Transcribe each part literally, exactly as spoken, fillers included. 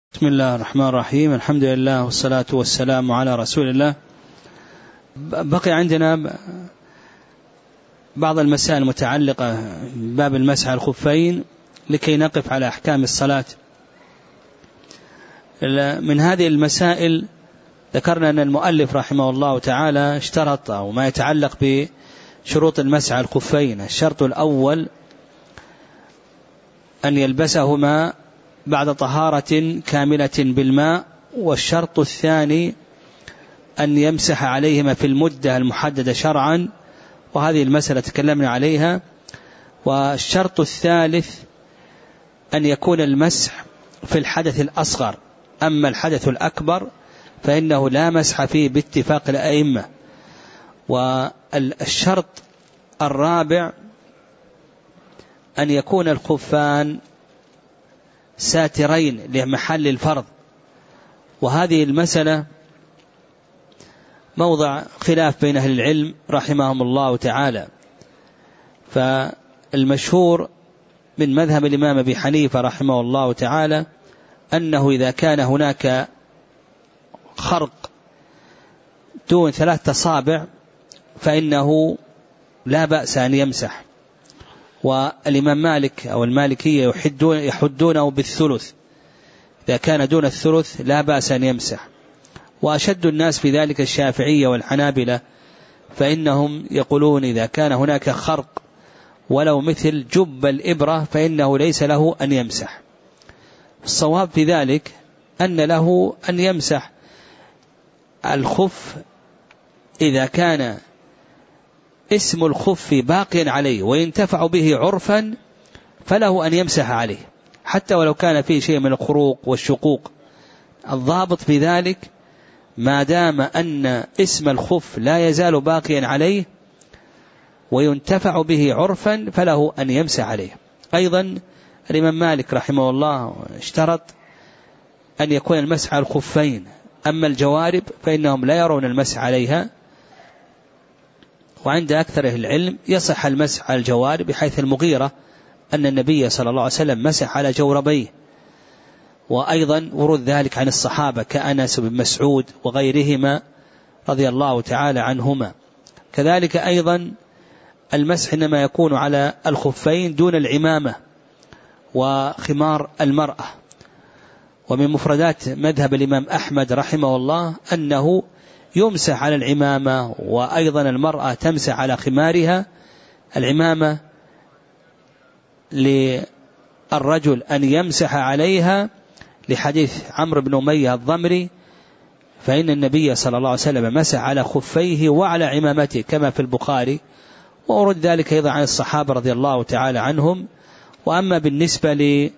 بسم الله الرحمن الرحيم. الحمد لله والصلاة والسلام على رسول الله. بقي عندنا بعض المسائل المتعلقة بباب المسح على الخفين لكي نقف على أحكام الصلاة. من هذه المسائل ذكرنا أن المؤلف رحمه الله تعالى اشترط أو ما يتعلق بشروط المسح على الخفين. الشرط الأول أن يلبسهما بعد طهارة كاملة بالماء، والشرط الثاني أن يمسح عليهما في المدة المحددة شرعا، وهذه المسألة تكلمنا عليها. والشرط الثالث أن يكون المسح في الحدث الأصغر، أما الحدث الأكبر فإنه لا مسح فيه باتفاق الأئمة. والشرط الرابع أن يكون الخفان ساترين لمحل الفرض، وهذه المسألة موضع خلاف بين أهل العلم رحمهم الله تعالى. فالمشهور من مذهب الإمام أبي حنيفة رحمه الله تعالى أنه إذا كان هناك خرق دون ثلاثة أصابع فإنه لا بأس أن يمسح. والإمام مالك أو المالكية يحدون يحدونه بالثلث، إذا كان دون الثلث لا بأس أن يمسح. وأشد الناس في ذلك الشافعية والحنابلة، فإنهم يقولون إذا كان هناك خرق ولو مثل جب الإبرة فإنه ليس له أن يمسح. الصواب في ذلك أن له أن يمسح الخف إذا كان اسم الخف باقيا عليه وينتفع به عرفا فله أن يمسح عليه، حتى ولو كان فيه شيء من الخروق والشقوق. الضابط في ذلك ما دام أن اسم الخف لا يزال باقيا عليه وينتفع به عرفا فله أن يمسح عليه. أيضا الإمام مالك رحمه الله اشترط أن يكون المسح على الخفين، أما الجوارب فإنهم لا يرون المسح عليها. وعند أكثر أهل العلم يصح المسح على الجوارب، بحيث المغيرة أن النبي صلى الله عليه وسلم مسح على جوربيه، وأيضا ورود ذلك عن الصحابة كأنس بن مسعود وغيرهما رضي الله تعالى عنهما. كذلك أيضا المسح إنما يكون على الخفين دون العمامة وخمار المرأة. ومن مفردات مذهب الإمام أحمد رحمه الله أنه يمسح على العمامة، وأيضا المرأة تمسح على خمارها. العمامة للرجل أن يمسح عليها لحديث عمرو بن أمية الضمري، فإن النبي صلى الله عليه وسلم مسح على خفيه وعلى عمامته كما في البخاري، وأرد ذلك أيضا عن الصحابة رضي الله تعالى عنهم. وأما بالنسبة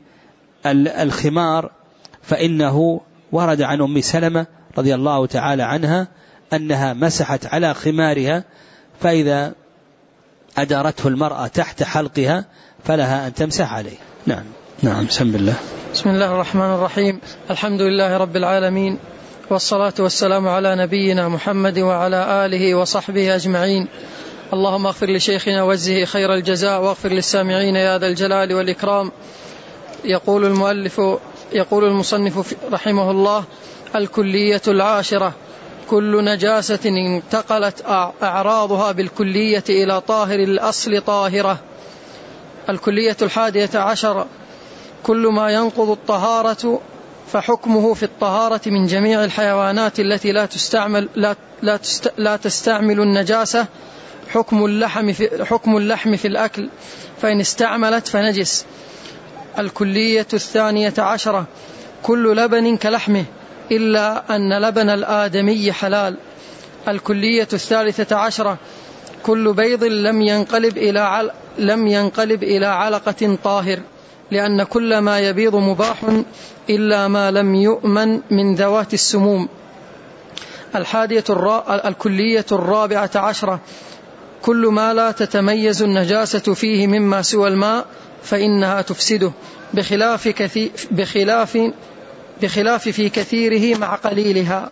للخمار فإنه ورد عن أم سلمة رضي الله تعالى عنها أنها مسحت على خمارها، فإذا أدارته المرأة تحت حلقها فلها أن تمسح عليه. نعم نعم بسم الله. بسم الله الرحمن الرحيم. الحمد لله رب العالمين، والصلاة والسلام على نبينا محمد وعلى آله وصحبه أجمعين. اللهم اغفر لشيخنا وجزه خير الجزاء، واغفر للسامعين يا ذا الجلال والإكرام. يقول المؤلف يقول المصنف رحمه الله: الكلية العاشرة: كل نجاسة انتقلت أعراضها بالكلية إلى طاهر الأصل طاهرة. الكلية الحادية عشر: كل ما ينقض الطهارة فحكمه في الطهارة من جميع الحيوانات التي لا تستعمل لا لا, تست لا تستعمل النجاسة، حكم اللحم في حكم اللحم في الأكل، فإن استعملت فنجس. الكلية الثانية عشرة: كل لبن كلحمه إلا أن لبن الآدمي حلال. الكلية الثالثة عشرة: كل بيض لم ينقلب إلى عل... لم ينقلب إلى علقة طاهر، لأن كل ما يبيض مباح إلا ما لم يؤمن من ذوات السموم. الحادية الرا... الكلية الرابعة عشرة: كل ما لا تتميز النجاسة فيه مما سوى الماء فإنها تفسده، بخلاف, كثير بخلاف, بخلاف في كثيره مع قليلها.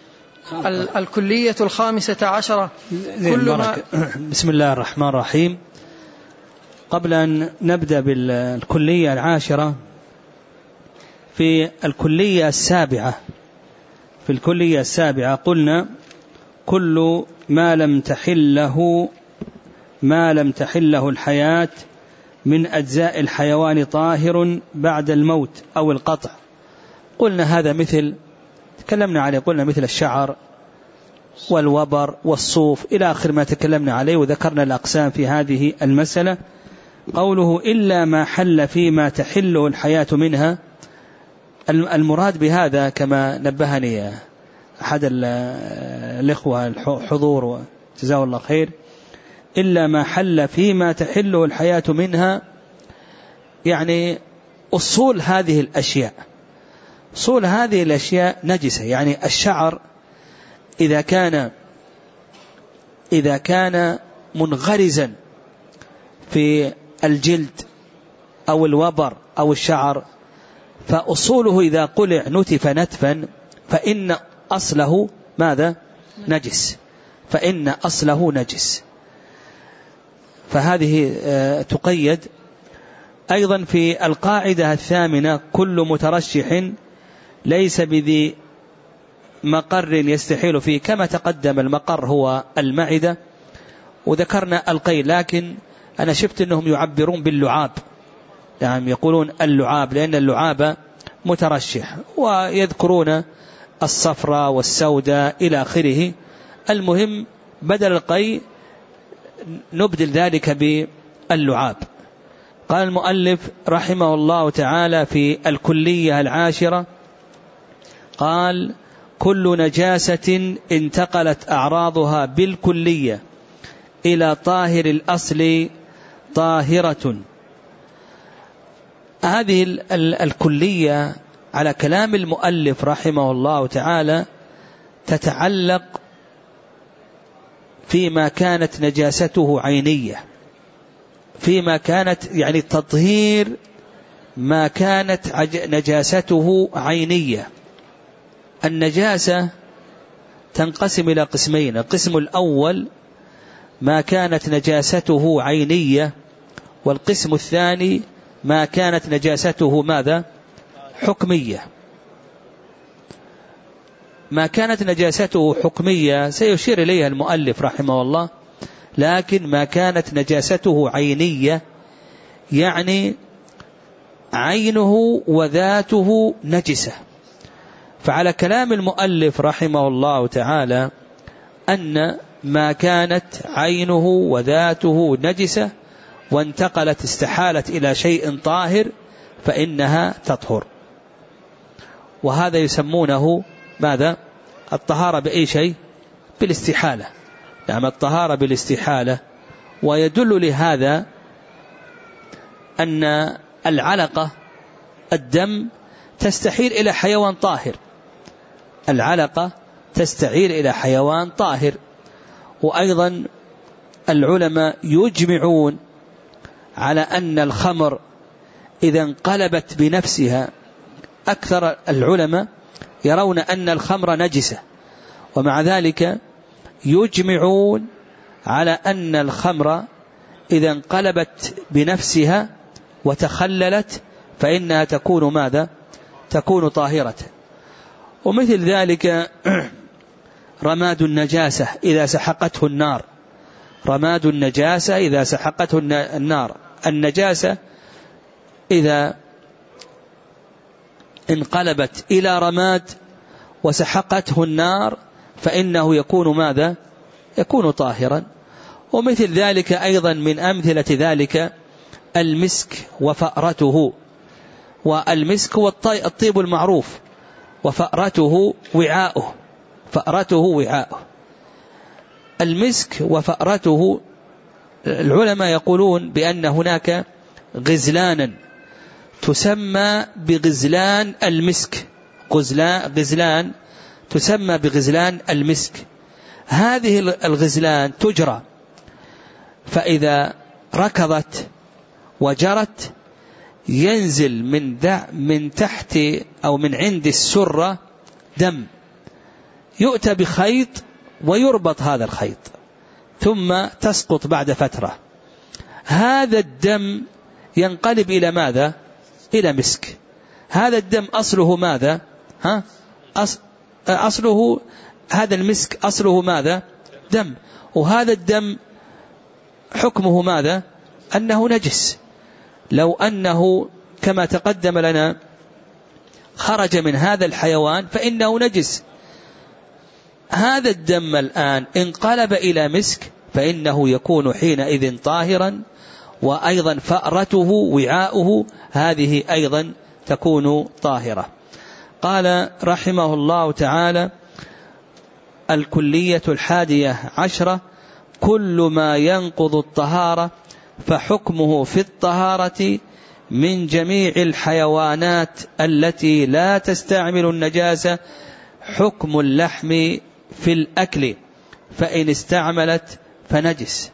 الكلية الخامسة عشرة: كل ما بسم الله الرحمن الرحيم. قبل أن نبدأ بالكلية العاشرة في الكلية السابعة في الكلية السابعة قلنا كل ما لم تحله ما لم تحله الحياة من أجزاء الحيوان طاهر بعد الموت أو القطع. قلنا هذا مثل تكلمنا عليه، قلنا مثل الشعر والوبر والصوف إلى آخر ما تكلمنا عليه، وذكرنا الأقسام في هذه المسألة. قوله إلا ما حل فيما تحله الحياة منها، المراد بهذا كما نبهني أحد الإخوة الحضور جزاه الله خير، إلا ما حل فيما تحله الحياة منها، يعني أصول هذه الأشياء أصول هذه الأشياء نجسة. يعني الشعر إذا كان إذا كان منغرزا في الجلد أو الوبر أو الشعر، فأصوله إذا قلع نتف نتفا فإن أصله ماذا؟ نجس فإن أصله نجس. فهذه تقيد. أيضا في القاعدة الثامنة كل مترشح ليس بذي مقر يستحيل فيه، كما تقدم المقر هو المعدة، وذكرنا القيل، لكن أنا شفت أنهم يعبرون باللعاب، يعني يقولون اللعاب لأن اللعاب مترشح، ويذكرون الصفراء والسوداء إلى آخره. المهم بدل القي نبدل ذلك باللعاب. قال المؤلف رحمه الله تعالى في الكلية العاشرة، قال كل نجاسة انتقلت أعراضها بالكلية إلى طاهر الأصل طاهرة. هذه الكلية على كلام المؤلف رحمه الله تعالى تتعلق فيما كانت نجاسته عينية، فيما كانت يعني تطهير ما كانت نجاسته عينية. النجاسة تنقسم إلى قسمين، القسم الأول ما كانت نجاسته عينية، والقسم الثاني ما كانت نجاسته ماذا؟ حكمية. ما كانت نجاسته حكمية سيشير إليها المؤلف رحمه الله، لكن ما كانت نجاسته عينية يعني عينه وذاته نجسة. فعلى كلام المؤلف رحمه الله تعالى أن ما كانت عينه وذاته نجسة وانتقلت استحالت إلى شيء طاهر فإنها تطهر. وهذا يسمونه ماذا؟ الطهارة بأي شيء؟ بالاستحالة. نعم، الطهارة بالاستحالة. ويدل لهذا أن العلقة الدم تستحيل إلى حيوان طاهر، العلقة تستعير إلى حيوان طاهر. وأيضا العلماء يجمعون على أن الخمر إذا انقلبت بنفسها، أكثر العلماء يرون أن الخمر نجسة، ومع ذلك يجمعون على أن الخمر إذا انقلبت بنفسها وتخللت فإنها تكون ماذا؟ تكون طاهرة. ومثل ذلك رماد النجاسة إذا سحقته النار، رماد النجاسة إذا سحقته النار، النجاسة إذا انقلبت إلى رماد وسحقته النار فإنه يكون ماذا؟ يكون طاهرا. ومثل ذلك أيضا من أمثلة ذلك المسك وفأرته، والمسك هو الطيب المعروف، وفأرته وعاؤه، فأرته وعاؤه. المسك وفأرته العلماء يقولون بأن هناك غزلانا تسمى بغزلان المسك، غزلان تسمى بغزلان المسك. هذه الغزلان تجرى، فإذا ركضت وجرت ينزل من من تحت أو من عند السرة دم، يؤتى بخيط ويربط هذا الخيط ثم تسقط بعد فترة. هذا الدم ينقلب إلى ماذا؟ إلى مسك. هذا الدم أصله ماذا؟ ها؟ أصله هذا المسك أصله ماذا؟ دم. وهذا الدم حكمه ماذا؟ أنه نجس. لو أنه كما تقدم لنا خرج من هذا الحيوان فإنه نجس. هذا الدم الآن انقلب إلى مسك فإنه يكون حينئذ طاهرا، وأيضا فأرته وعاؤه هذه أيضا تكون طاهرة. قال رحمه الله تعالى: الكلية الحادية عشرة: كل ما ينقض الطهارة فحكمه في الطهارة من جميع الحيوانات التي لا تستعمل النجاسة حكم اللحم في الأكل، فإن استعملت فنجس.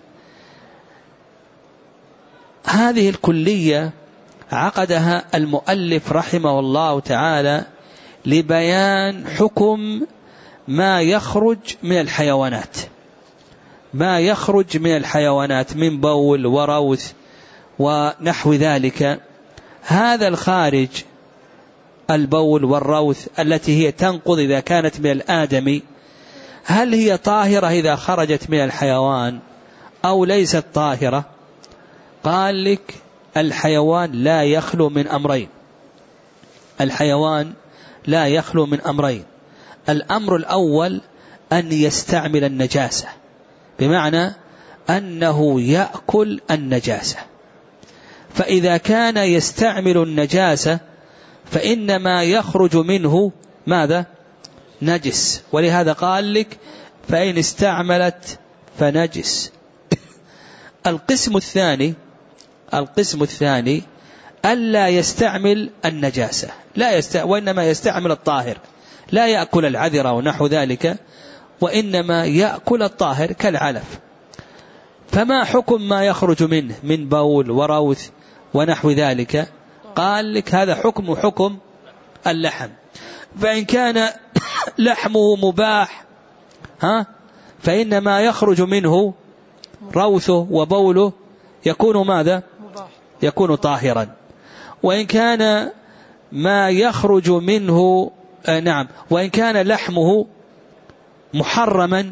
هذه الكلية عقدها المؤلف رحمه الله تعالى لبيان حكم ما يخرج من الحيوانات، ما يخرج من الحيوانات من بول وروث ونحو ذلك. هذا الخارج البول والروث التي هي تنقض إذا كانت من الآدمي، هل هي طاهرة إذا خرجت من الحيوان أو ليست طاهرة؟ قال لك: الحيوان لا يخلو من أمرين. الحيوان لا يخلو من أمرين. الأمر الأول أن يستعمل النجاسة، بمعنى أنه يأكل النجاسة. فإذا كان يستعمل النجاسة فإن ما يخرج منه ماذا؟ نجس. ولهذا قال لك: فإن استعملت فنجس. القسم الثاني القسم الثاني ألا يستعمل النجاسة، لا يست... وإنما يستعمل الطاهر، لا يأكل العذرة ونحو ذلك، وإنما يأكل الطاهر كالعلف. فما حكم ما يخرج منه من بول وروث ونحو ذلك؟ قال لك: هذا حكم حكم اللحم. فإن كان لحمه مباح ها فإن ما يخرج منه روثه وبوله يكون ماذا؟ يكون طاهرا. وإن كان ما يخرج منه آه نعم وإن كان لحمه محرما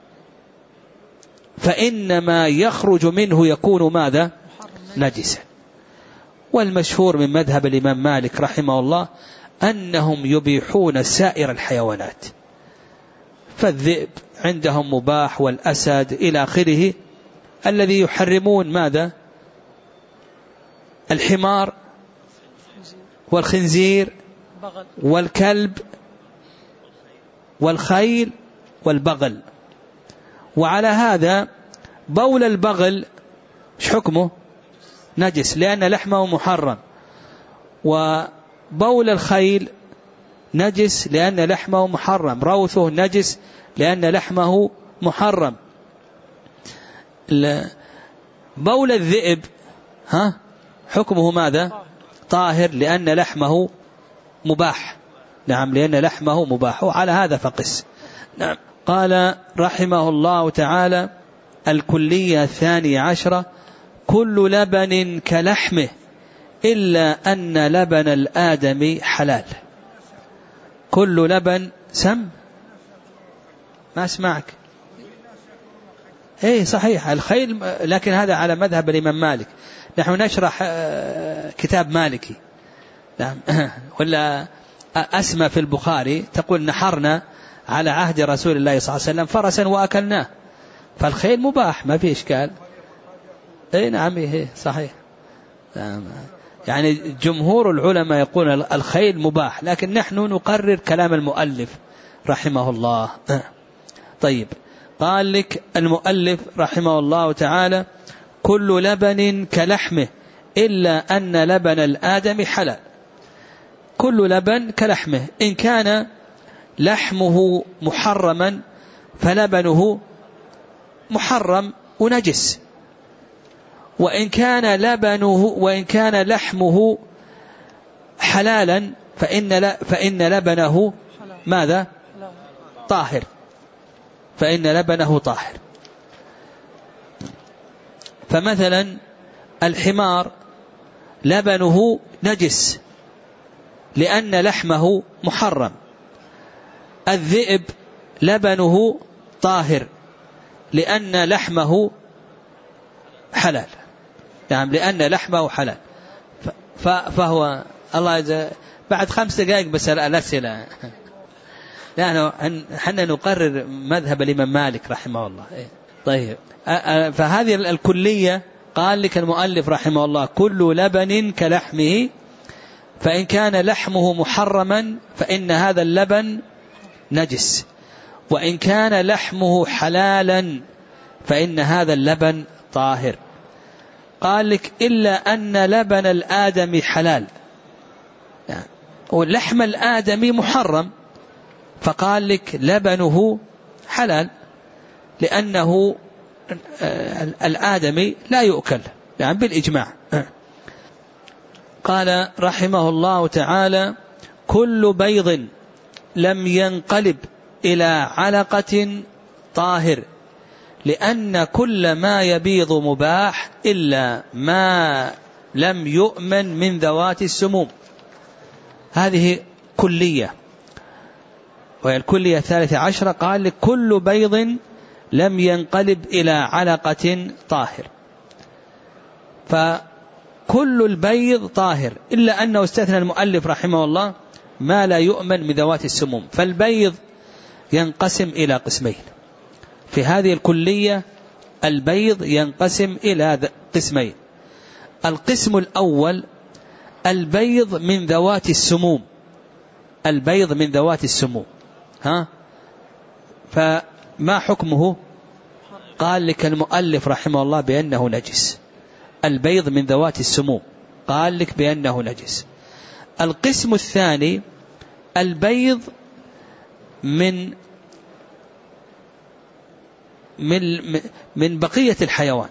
فإن ما يخرج منه يكون ماذا؟ نجسا. والمشهور من مذهب الإمام مالك رحمه الله أنهم يبيحون سائر الحيوانات، فالذئب عندهم مباح والأسد إلى آخره. الذي يحرمون ماذا؟ الحمار والخنزير والكلب والخيل والبغل. وعلى هذا بول البغل ايش حكمه؟ نجس لأن لحمه محرم. وبول الخيل نجس لأن لحمه محرم. روثه نجس لأن لحمه محرم. بول الذئب ها حكمه ماذا؟ طاهر لأن لحمه مباح. نعم لأن لحمه مباح. وعلى هذا فقس. نعم. قال رحمه الله تعالى: الكلية الثانية عشرة: كل لبن كلحمه إلا أن لبن الآدم حلال. كل لبن سم ما اسمعك. ايه صحيح الخيل، لكن هذا على مذهب الإمام مالك. نحن نشرح كتاب مالكي. نعم. ولا أسمى في البخاري تقول: نحرنا على عهد رسول الله صلى الله عليه وسلم فرسا وأكلناه. فالخيل مباح ما في إشكال. اي نعم ايه صحيح. يعني جمهور العلماء يقول الخيل مباح، لكن نحن نقرر كلام المؤلف رحمه الله. طيب. قال لك المؤلف رحمه الله تعالى: كل لبن كلحمه إلا أن لبن الآدم حلال. كل لبن كلحمه، إن كان لحمه محرما فلبنه محرم ونجس، وإن كان لبنه وإن كان لحمه حلالا فإن فإن لبنه ماذا؟ طاهر. فإن لبنه طاهر. فمثلا الحمار لبنه نجس لأن لحمه محرم. الذئب لبنه طاهر لأن لحمه حلال، يعني لأن لحمه حلال. فهو الله يجزاه. بعد خمس دقائق بس الأسئلة، يعني حنا نقرر مذهب الإمام مالك رحمه الله. طيب، فهذه الكلية قال لك المؤلف رحمه الله: كل لبن كلحمه، فإن كان لحمه محرما فإن هذا اللبن نجس، وإن كان لحمه حلالا فإن هذا اللبن طاهر. قال لك: إلا أن لبن الآدم حلال، يعني ولحم الآدم محرم، فقال لك لبنه حلال لأنه الآدمي لا يؤكل، يعني بالإجماع. قال رحمه الله تعالى: كل بيض لم ينقلب إلى علقة طاهر، لأن كل ما يبيض مباح إلا ما لم يؤمن من ذوات السموم. هذه كلية. والكلية الثالثة عشرة قال لك: كل بيض لم ينقلب إلى علقة طاهر، فكل البيض طاهر إلا أنه استثنى المؤلف رحمه الله ما لا يؤمن من ذوات السموم. فالبيض ينقسم إلى قسمين في هذه الكلية. البيض ينقسم إلى قسمين: القسم الأول البيض من ذوات السموم، البيض من ذوات السموم. ها فما حكمه؟ قال لك المؤلف رحمه الله بأنه نجس. البيض من ذوات السموم قال لك بأنه نجس. القسم الثاني البيض من من من بقية الحيوان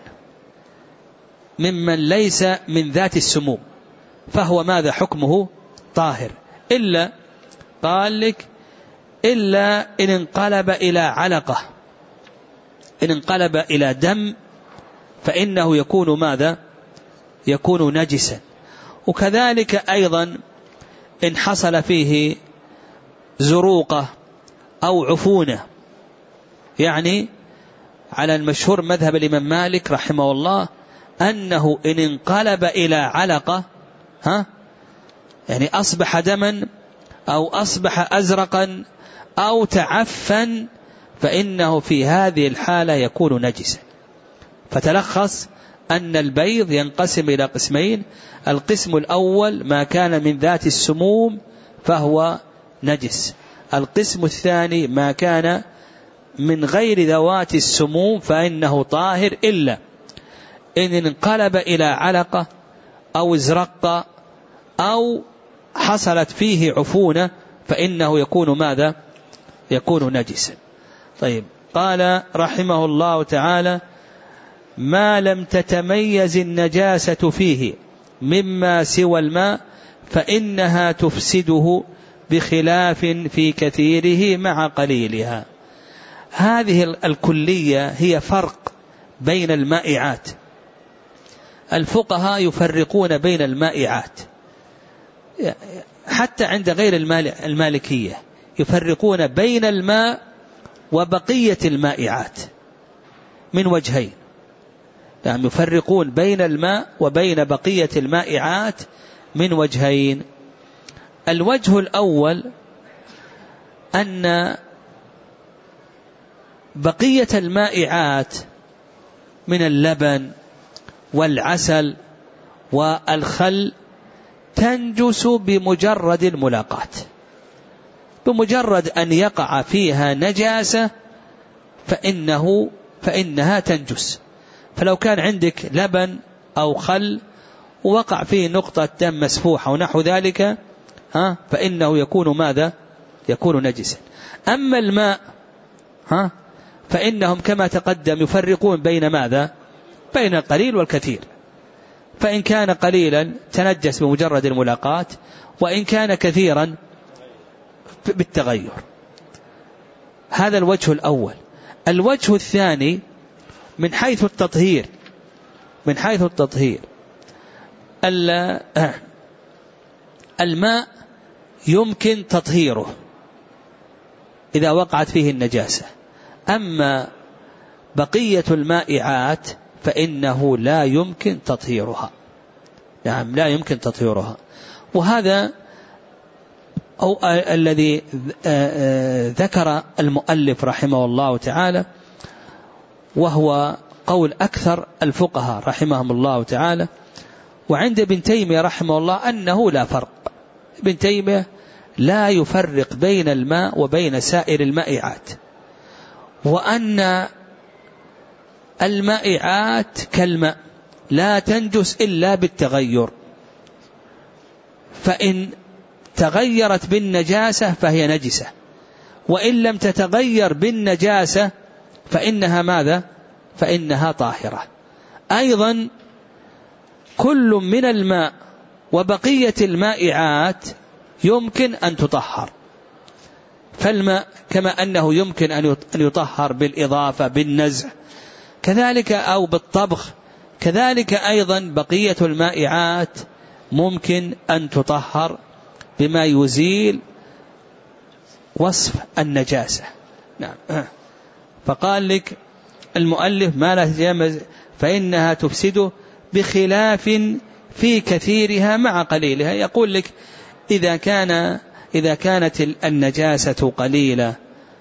ممن ليس من ذات السموم، فهو ماذا حكمه؟ طاهر، إلا قال لك إلا إن انقلب إلى علقة، إن انقلب إلى دم فإنه يكون ماذا؟ يكون نجسا. وكذلك أيضا إن حصل فيه زروقة أو عفونة، يعني على المشهور مذهب الإمام مالك رحمه الله أنه إن انقلب إلى علقة، ها يعني أصبح دما أو أصبح أزرقا أو تعفن، فإنه في هذه الحالة يكون نجسا. فتلخص أن البيض ينقسم إلى قسمين: القسم الأول ما كان من ذات السموم فهو نجس، القسم الثاني ما كان من غير ذوات السموم فإنه طاهر، إلا إن انقلب إلى علقة أو ازرق أو حصلت فيه عفونة فإنه يكون ماذا؟ يكون نجسا. طيب، قال رحمه الله تعالى: ما لم تتميز النجاسة فيه مما سوى الماء فإنها تفسده بخلاف في كثيره مع قليلها. هذه الكلية هي فرق بين المائعات. الفقهاء يفرقون بين المائعات، حتى عند غير المالكية يفرقون بين الماء وبقية المائعات من وجهين، يعني يفرقون بين الماء وبين بقية المائعات من وجهين. الوجه الأول أن بقية المائعات من اللبن والعسل والخل تنجس بمجرد الملاقاة، بمجرد أن يقع فيها نجاسة فإنه فإنها تنجس. فلو كان عندك لبن أو خل ووقع فيه نقطة دم مسفوحة ونحو ذلك، ها فإنه يكون ماذا؟ يكون نجسا. أما الماء ها فإنهم كما تقدم يفرقون بين ماذا؟ بين القليل والكثير، فإن كان قليلا تنجس بمجرد الملاقاة، وإن كان كثيرا بالتغير. هذا الوجه الأول. الوجه الثاني من حيث التطهير، من حيث التطهير الماء يمكن تطهيره إذا وقعت فيه النجاسة، أما بقية المائعات فإنه لا يمكن تطهيرها. نعم لا يمكن تطهيرها. وهذا أو الذي ذكر المؤلف رحمه الله تعالى، وهو قول أكثر الفقهاء رحمهم الله تعالى. وعند ابن تيمية رحمه الله أنه لا فرق. ابن تيمية لا يفرق بين الماء وبين سائر المائعات، وأن المائعات كالماء لا تنجس إلا بالتغير، فإن تغيرت بالنجاسة فهي نجسة، وإن لم تتغير بالنجاسة فإنها ماذا؟ فإنها طاهرة. أيضا كل من الماء وبقية المائعات يمكن أن تطهر، فالماء كما أنه يمكن أن يطهر بالإضافة بالنزع كذلك أو بالطبخ، كذلك أيضا بقية المائعات ممكن أن تطهر بما يزيل وصف النجاسة. نعم. فقال لك المؤلف ما لا تجامز فإنها تفسده بخلاف في كثيرها مع قليلها. يقول لك إذا كان إذا كانت النجاسة قليلة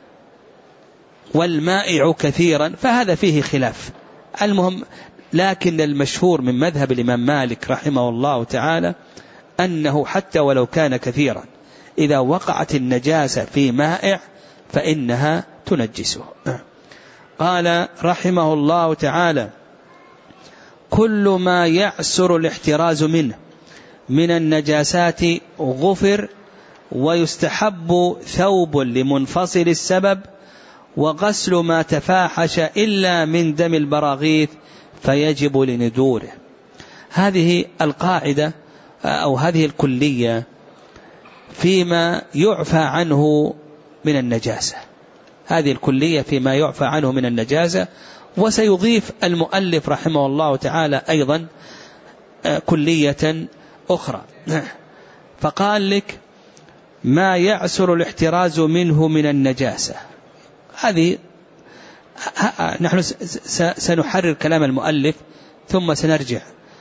والمائع كثيرا فهذا فيه خلاف. المهم لكن المشهور من مذهب الإمام مالك رحمه الله تعالى أنه حتى ولو كان كثيرا إذا وقعت النجاسة في مائع فإنها تنجسه. قال رحمه الله تعالى: كل ما يعسر الاحتراز منه من النجاسات غفر، ويستحب ثوب لمنفصل السبب، وغسل ما تفاحش إلا من دم البراغيث فيجب لندوره. هذه القاعدة أو هذه الكلية فيما يعفى عنه من النجاسة، هذه الكلية فيما يعفى عنه من النجاسة. وسيضيف المؤلف رحمه الله تعالى أيضا كلية أخرى، فقال لك ما يعسر الاحتراز منه من النجاسة. هذه نحن سنحرر كلام المؤلف ثم سنرجع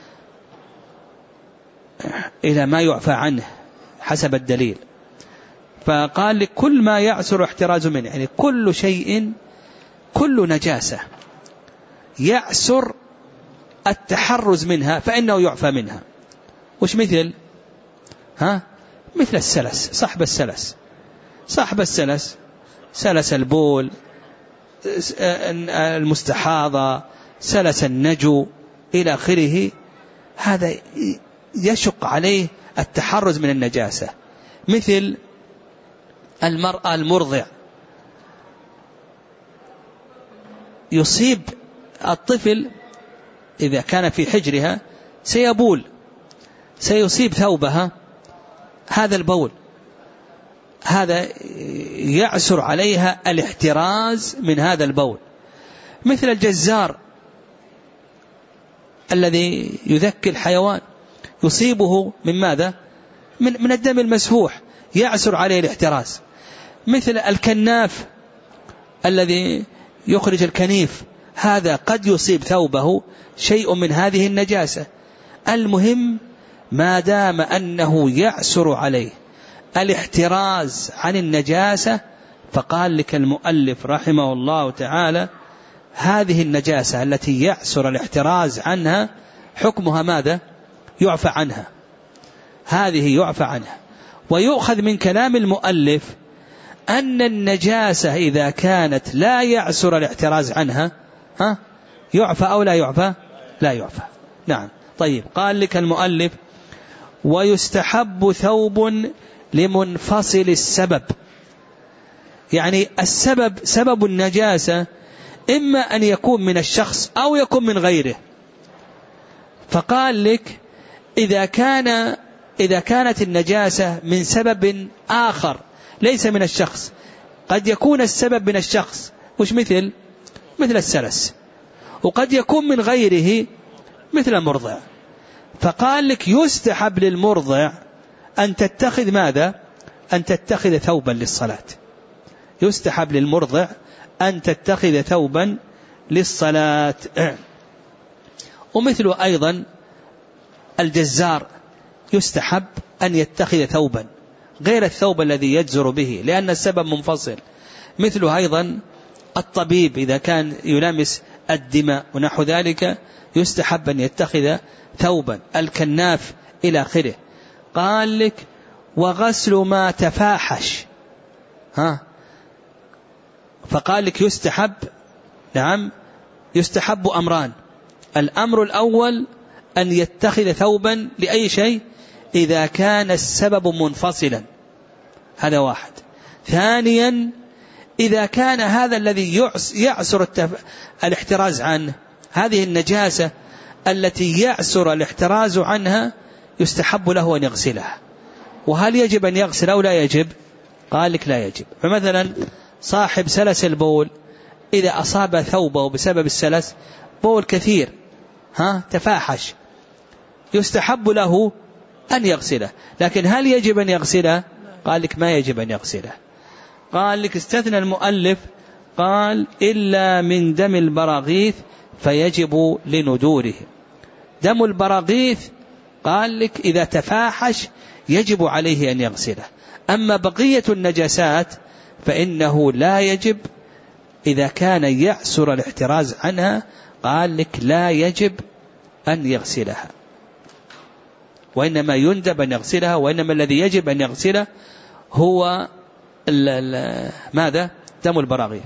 إلى ما يعفى عنه حسب الدليل. فقال لك كل ما يعسر احتراز منه، يعني كل شيء، كل نجاسة يعسر التحرز منها فإنه يعفى منها. وش مثل؟ ها؟ مثل السلس، صاحب السلس، صاحب السلس، سلس البول، المستحاضة، سلس النجو إلى آخره، هذا يشق عليه التحرز من النجاسة. مثل المرأة المرضع، يصيب الطفل إذا كان في حجرها سيبول، سيصيب ثوبها هذا البول، هذا يعسر عليها الاحتراز من هذا البول. مثل الجزار الذي يذكي الحيوان، يصيبه من ماذا؟ من, من الدم المسفوح، يعسر عليه الاحتراز. مثل الكناف الذي يخرج الكنيف، هذا قد يصيب ثوبه شيء من هذه النجاسة. المهم ما دام أنه يعسر عليه الاحتراز عن النجاسة، فقال لك المؤلف رحمه الله تعالى هذه النجاسة التي يعسر الاحتراز عنها حكمها ماذا؟ يعفى عنها، هذه يعفى عنها. ويؤخذ من كلام المؤلف أن النجاسة إذا كانت لا يعسر الاحتراز عنها ها يعفى أو لا يعفى؟ لا يعفى. نعم. طيب، قال لك المؤلف ويستحب ثوب لمنفصل السبب، يعني السبب، سبب النجاسة إما أن يكون من الشخص أو يكون من غيره. فقال لك إذا كان إذا كانت النجاسة من سبب آخر ليس من الشخص، قد يكون السبب من الشخص، وش مثل؟ مثل السلس، وقد يكون من غيره مثل المرضع. فقال لك يستحب للمرضع أن تتخذ ماذا؟ أن تتخذ ثوبا للصلاة، يستحب للمرضع أن تتخذ ثوبا للصلاة. ومثل أيضا الجزار يستحب أن يتخذ ثوبا غير الثوب الذي يجزر به لأن السبب منفصل. مثل أيضا الطبيب إذا كان يلامس الدماء ونحو ذلك يستحب أن يتخذ ثوبا. الكناف إلى آخره. قال لك وغسل ما تفاحش، ها فقال لك يستحب، نعم يستحب أمران. الأمر الأول أن يتخذ ثوبا لأي شيء إذا كان السبب منفصلا، هذا واحد. ثانيا إذا كان هذا الذي يعسر التف... الاحتراز عنه، هذه النجاسة التي يعسر الاحتراز عنها يستحب له أن يغسلها. وهل يجب أن يغسل أو لا يجب؟ قال لك لا يجب. فمثلا صاحب سلس البول إذا أصاب ثوبه بسبب السلس بول كثير، ها تفاحش، يستحب له أن يغسله. لكن هل يجب أن يغسله؟ قال لك ما يجب أن يغسله. قال لك استثنى المؤلف، قال إلا من دم البراغيث فيجب لندوره. دم البراغيث قال لك إذا تفاحش يجب عليه أن يغسله. أما بقية النجاسات فإنه لا يجب إذا كان يعسر الاحتراز عنها، قال لك لا يجب أن يغسلها، وإنما يندب أن يغسلها. وإنما الذي يجب أن يغسله هو ال ال ماذا؟ دم البراغيث.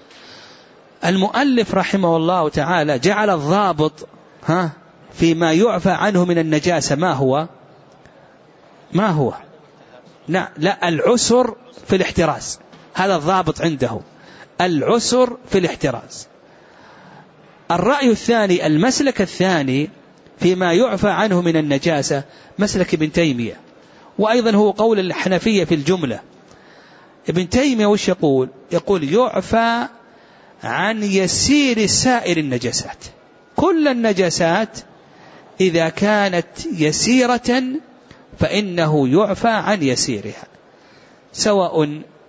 المؤلف رحمه الله تعالى جعل الضابط ها فيما يعفى عنه من النجاسة ما هو؟ ما هو؟ لا, لا العسر في الاحتراز، هذا الضابط عنده، العسر في الاحتراز. الرأي الثاني، المسلك الثاني فيما يعفى عنه من النجاسة مسلك ابن تيمية، وأيضا هو قول الحنفية في الجملة. ابن تيمية وش يقول؟ يقول يعفى عن يسير سائر النجاسات. كل النجاسات إذا كانت يسيرة فإنه يعفى عن يسيرها، سواء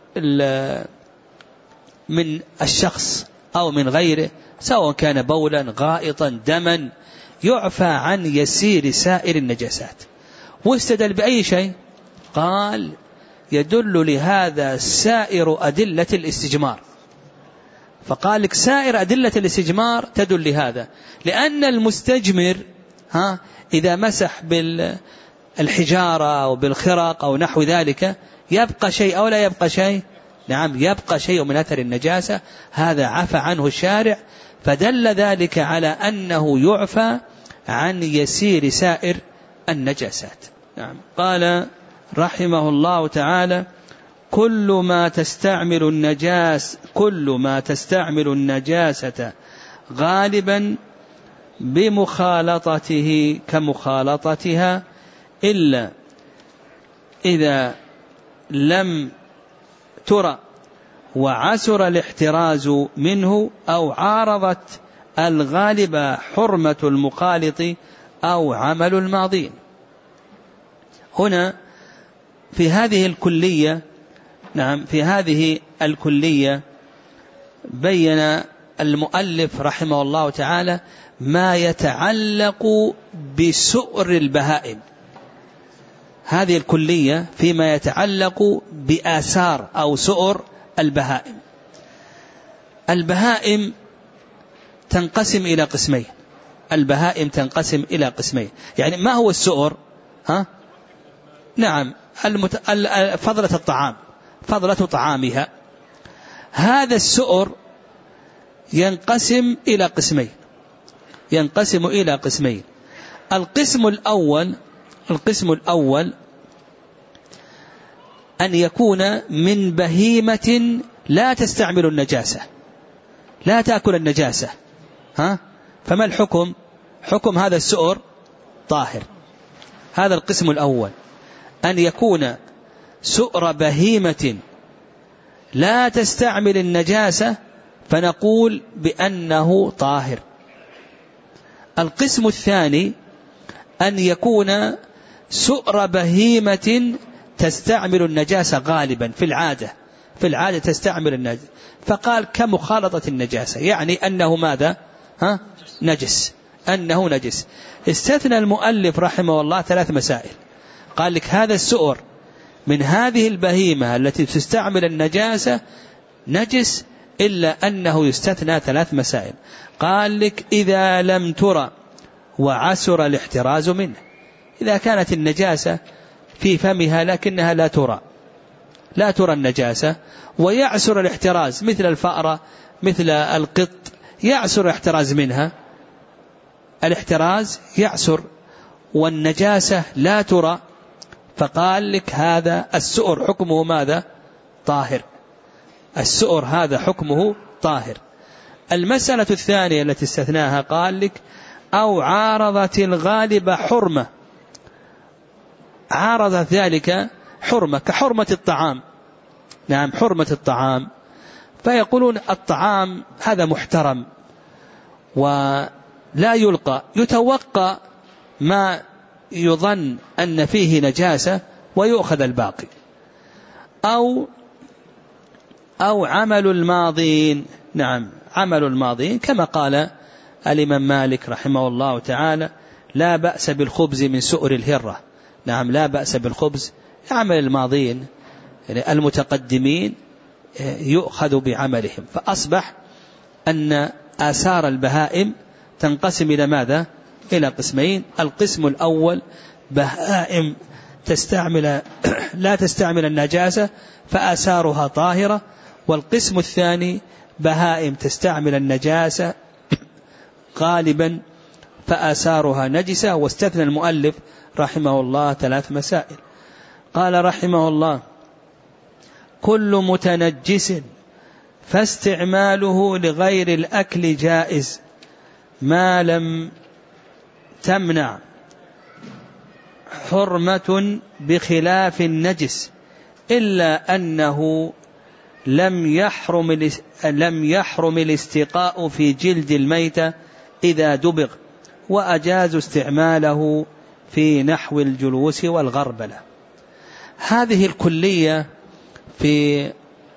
من الشخص أو من غيره، سواء كان بولا غائطا دما، يعفى عن يسير سائر النجاسات. واستدل بأي شيء؟ قال يدل لهذا سائر أدلة الاستجمار. فقال لك سائر أدلة الاستجمار تدل لهذا، لأن المستجمر ها إذا مسح بالحجارة أو بالخرق أو نحو ذلك يبقى شيء أو لا يبقى شيء؟ نعم يبقى شيء من أثر النجاسة، هذا عفى عنه الشارع، فدل ذلك على أنه يعفى عن يسير سائر النجاسات. نعم. قال رحمه الله تعالى كل ما تستعمل النجاس كل ما تستعمل النجاسة غالبا بمخالطته كمخالطتها إلا إذا لم ترى وعسر الاحتراز منه أو عارضت الغالب حرمة المخالط أو عمل الماضين. هنا في هذه الكلية نعم في هذه الكلية بين المؤلف رحمه الله تعالى ما يتعلق بسؤر البهائم. هذه الكلية فيما يتعلق بآثار أو سؤر البهائم. البهائم تنقسم إلى قسمين. البهائم تنقسم إلى قسمين. يعني ما هو السؤر؟ ها؟ نعم المت... فضلة الطعام، فضلة طعامها. هذا السؤر ينقسم إلى قسمين ينقسم إلى قسمين. القسم الأول القسم الأول أن يكون من بهيمة لا تستعمل النجاسة، لا تأكل النجاسة، ها؟ فما الحكم؟ حكم هذا السؤر طاهر. هذا القسم الأول، أن يكون سؤر بهيمة لا تستعمل النجاسة فنقول بأنه طاهر. القسم الثاني أن يكون سؤر بهيمة تستعمل النجاسة غالبا في العادة في العادة تستعمل النجاسة، فقال كمخالطة النجاسة، يعني أنه ماذا؟ ها؟ نجس، أنه نجس. استثنى المؤلف رحمه الله ثلاث مسائل، قال لك هذا السؤر من هذه البهيمة التي تستعمل النجاسة نجس، إلا أنه يستثنى ثلاث مسائل. قال لك إذا لم ترى وعسر الاحتراز منه، إذا كانت النجاسة في فمها لكنها لا ترى لا ترى النجاسة ويعسر الاحتراز، مثل الفأرة مثل القط يعسر الاحتراز منها، الاحتراز يعسر والنجاسة لا ترى، فقال لك هذا السؤر حكمه ماذا؟ طاهر، السؤر هذا حكمه طاهر. المسألة الثانية التي استثناها قال لك أو عارضت الغالب حرمة، عارضت ذلك حرمة كحرمة الطعام، نعم حرمة الطعام، فيقولون الطعام هذا محترم ولا يلقى، يتوقع ما يظن أن فيه نجاسة ويؤخذ الباقي. أو أو عمل الماضين، نعم عمل الماضين، كما قال الإمام مالك رحمه الله تعالى لا بأس بالخبز من سؤر الهرة، نعم لا بأس بالخبز، عمل الماضين يعني المتقدمين يؤخذ بعملهم. فأصبح أن آثار البهائم تنقسم إلى ماذا؟ إلى قسمين. القسم الأول بهائم تستعمل لا تستعمل النجاسة فآثارها طاهرة، والقسم الثاني بهائم تستعمل النجاسة غالبا فآثارها نجسة. واستثنى المؤلف رحمه الله ثلاث مسائل. قال رحمه الله كل متنجس فاستعماله لغير الأكل جائز ما لم تمنع حرمة بخلاف النجس، إلا أنه لم يحرم لم يحرم الاستقاء في جلد الميتة إذا دبغ، وأجاز استعماله في نحو الجلوس والغربلة. هذه الكلية في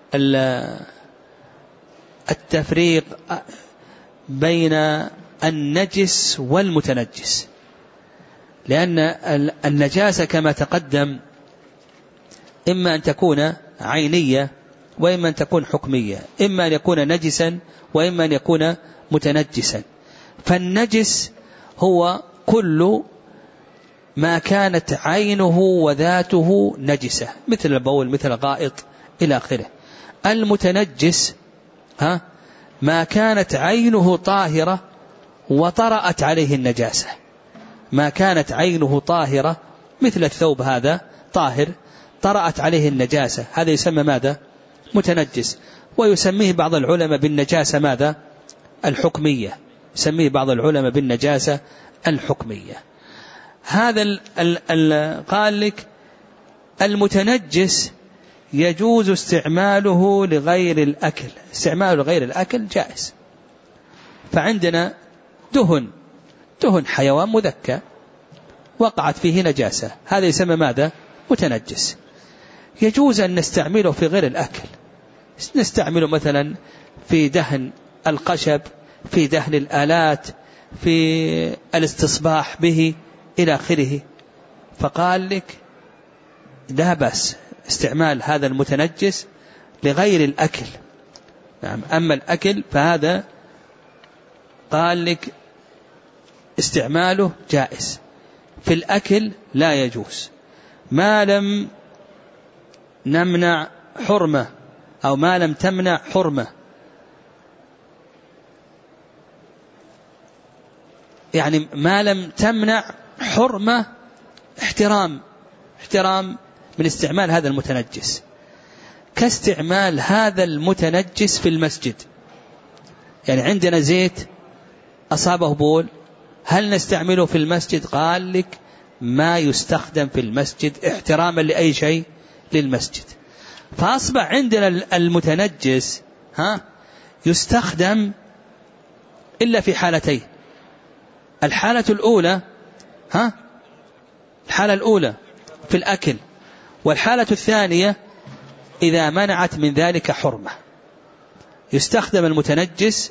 التفريق بين النجس والمتنجس، لأن النجاسة كما تقدم إما أن تكون عينية وإما أن تكون حكمية، إما أن يكون نجسا وإما أن يكون متنجسا. فالنجس هو كل ما كانت عينه وذاته نجسة، مثل البول مثل الغائط إلى آخره. المتنجس ها ما كانت عينه طاهرة وطرأت عليه النجاسة، ما كانت عينه طاهرة مثل الثوب هذا طاهر طرأت عليه النجاسة، هذا يسمى ماذا؟ متنجس. ويسميه بعض العلماء بالنجاسة ماذا؟ الحكمية، يسميه بعض العلماء بالنجاسة الحكمية. هذا ال ال ال قال لك المتنجس يجوز استعماله لغير الأكل، استعماله لغير الأكل جائز. فعندنا دهن دهن حيوان مذكى وقعت فيه نجاسة، هذا يسمى ماذا؟ متنجس. يجوز أن نستعمله في غير الأكل، نستعمله مثلا في دهن الخشب، في دهن الآلات، في الاستصباح به إلى آخره. فقال لك لا بأس استعمال هذا المتنجس لغير الأكل. نعم. أما الأكل فهذا قال لك استعماله جائز، في الأكل لا يجوز ما لم نمنع حرمة أو ما لم تمنع حرمة، يعني ما لم تمنع حرمة احترام احترام من استعمال هذا المتنجس، كاستعمال هذا المتنجس في المسجد. يعني عندنا زيت أصابه بول، هل نستعمله في المسجد؟ قال لك ما يستخدم في المسجد احتراما لأي شيء للمسجد. فأصبح عندنا المتنجس ها يستخدم إلا في حالتين. الحالة الأولى ها الحالة الأولى في الأكل، والحالة الثانية إذا منعت من ذلك حرمة. يستخدم المتنجس،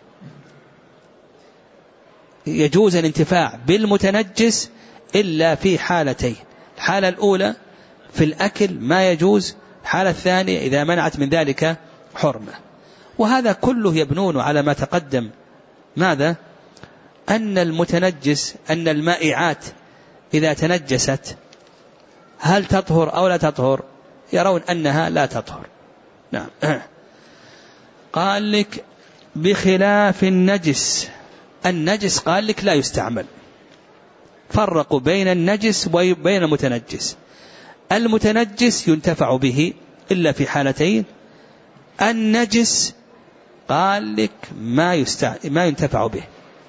يجوز الانتفاع بالمتنجس إلا في حالتين: الحالة الأولى في الأكل ما يجوز، الحالة الثانية إذا منعت من ذلك حرمة. وهذا كله يبنون على ما تقدم، ماذا؟ أن المتنجس، أن المائعات إذا تنجست هل تطهر أو لا تطهر؟ يرون أنها لا تطهر. نعم. قال لك بخلاف النجس، النجس قال لك لا يستعمل. فرقوا بين النجس وبين المتنجس. المتنجس ينتفع به إلا في حالتين: النجس قال لك ما, يستع... ما ينتفع به.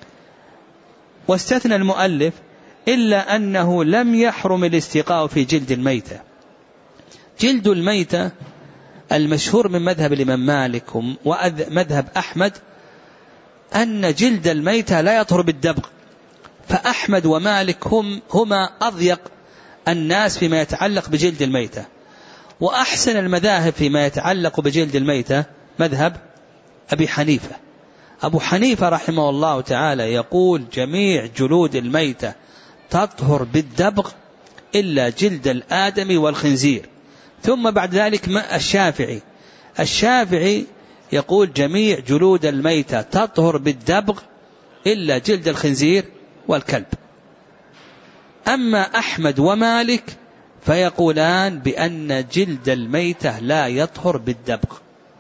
واستثنى المؤلف إلا أنه لم يحرم الاستقاء في جلد الميتة. جلد الميتة المشهور من مذهب الإمام مالك ومذهب أحمد أن جلد الميتة لا يطهر بالدبغ، فأحمد ومالك هم هما أضيق الناس فيما يتعلق بجلد الميتة. وأحسن المذاهب فيما يتعلق بجلد الميتة مذهب أبي حنيفة. أبو حنيفة رحمه الله تعالى يقول جميع جلود الميتة تطهر بالدبغ إلا جلد الآدمي والخنزير. ثم بعد ذلك الشافعي الشافعي يقول جميع جلود الميتة تطهر بالدبغ إلا جلد الخنزير والكلب. أما أحمد ومالك فيقولان بأن جلد الميتة لا يطهر بالدبغ.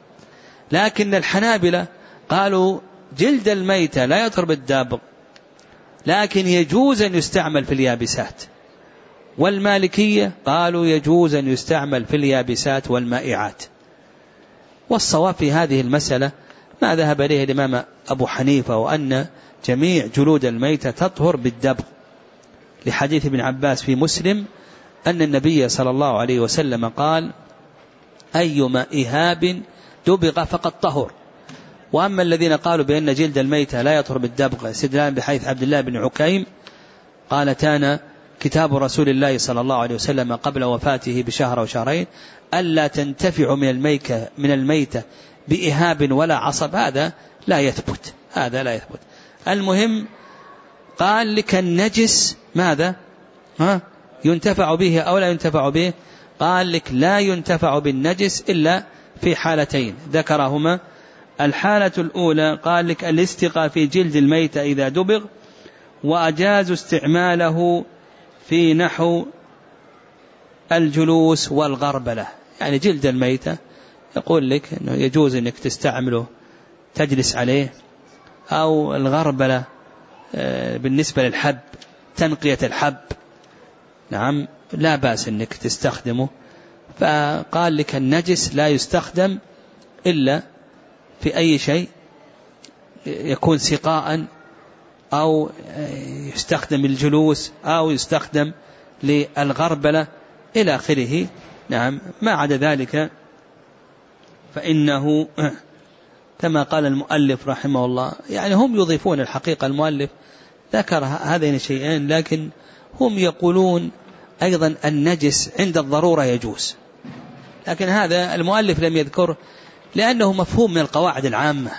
لكن الحنابلة قالوا جلد الميتة لا يطهر بالدبغ لكن يجوز أن يستعمل في اليابسات. والمالكية قالوا يجوز أن يستعمل في اليابسات والمائعات. والصواب في هذه المسألة ما ذهب إليه الإمام أبو حنيفة، وأن جميع جلود الميتة تطهر بالدبغ، لحديث ابن عباس في مسلم أن النبي صلى الله عليه وسلم قال: أيما إهاب دبغ فقد طهر. وأما الذين قالوا بأن جلد الميتة لا يطهر بالدبغ استدلال بحيث عبد الله بن عكيم قال: كان كتاب رسول الله صلى الله عليه وسلم قبل وفاته بشهر وشهرين ألا تنتفع من الميتة من الميتة بإهاب ولا عصب. هذا لا يثبت، هذا لا يثبت. المهم قال لك النجس ماذا؟ ها ينتفع به أو لا ينتفع به؟ قال لك لا ينتفع بالنجس إلا في حالتين ذكرهما. الحالة الأولى قال لك الاستقاء في جلد الميتة إذا دبغ، وأجاز استعماله في نحو الجلوس والغربلة. يعني جلد الميتة يقول لك أنه يجوز أنك تستعمله تجلس عليه، أو الغربلة بالنسبة للحب تنقية الحب، نعم لا بأس أنك تستخدمه. فقال لك النجس لا يستخدم إلا في أي شيء يكون سقاء، أو يستخدم الجلوس، أو يستخدم للغربلة إلى آخره. نعم ما عدا ذلك فإنه كما قال المؤلف رحمه الله، يعني هم يضيفون الحقيقة المؤلف ذكر هذين الشيئين، لكن هم يقولون أيضا النجس عند الضرورة يجوز، لكن هذا المؤلف لم يذكره لأنه مفهوم من القواعد العامة.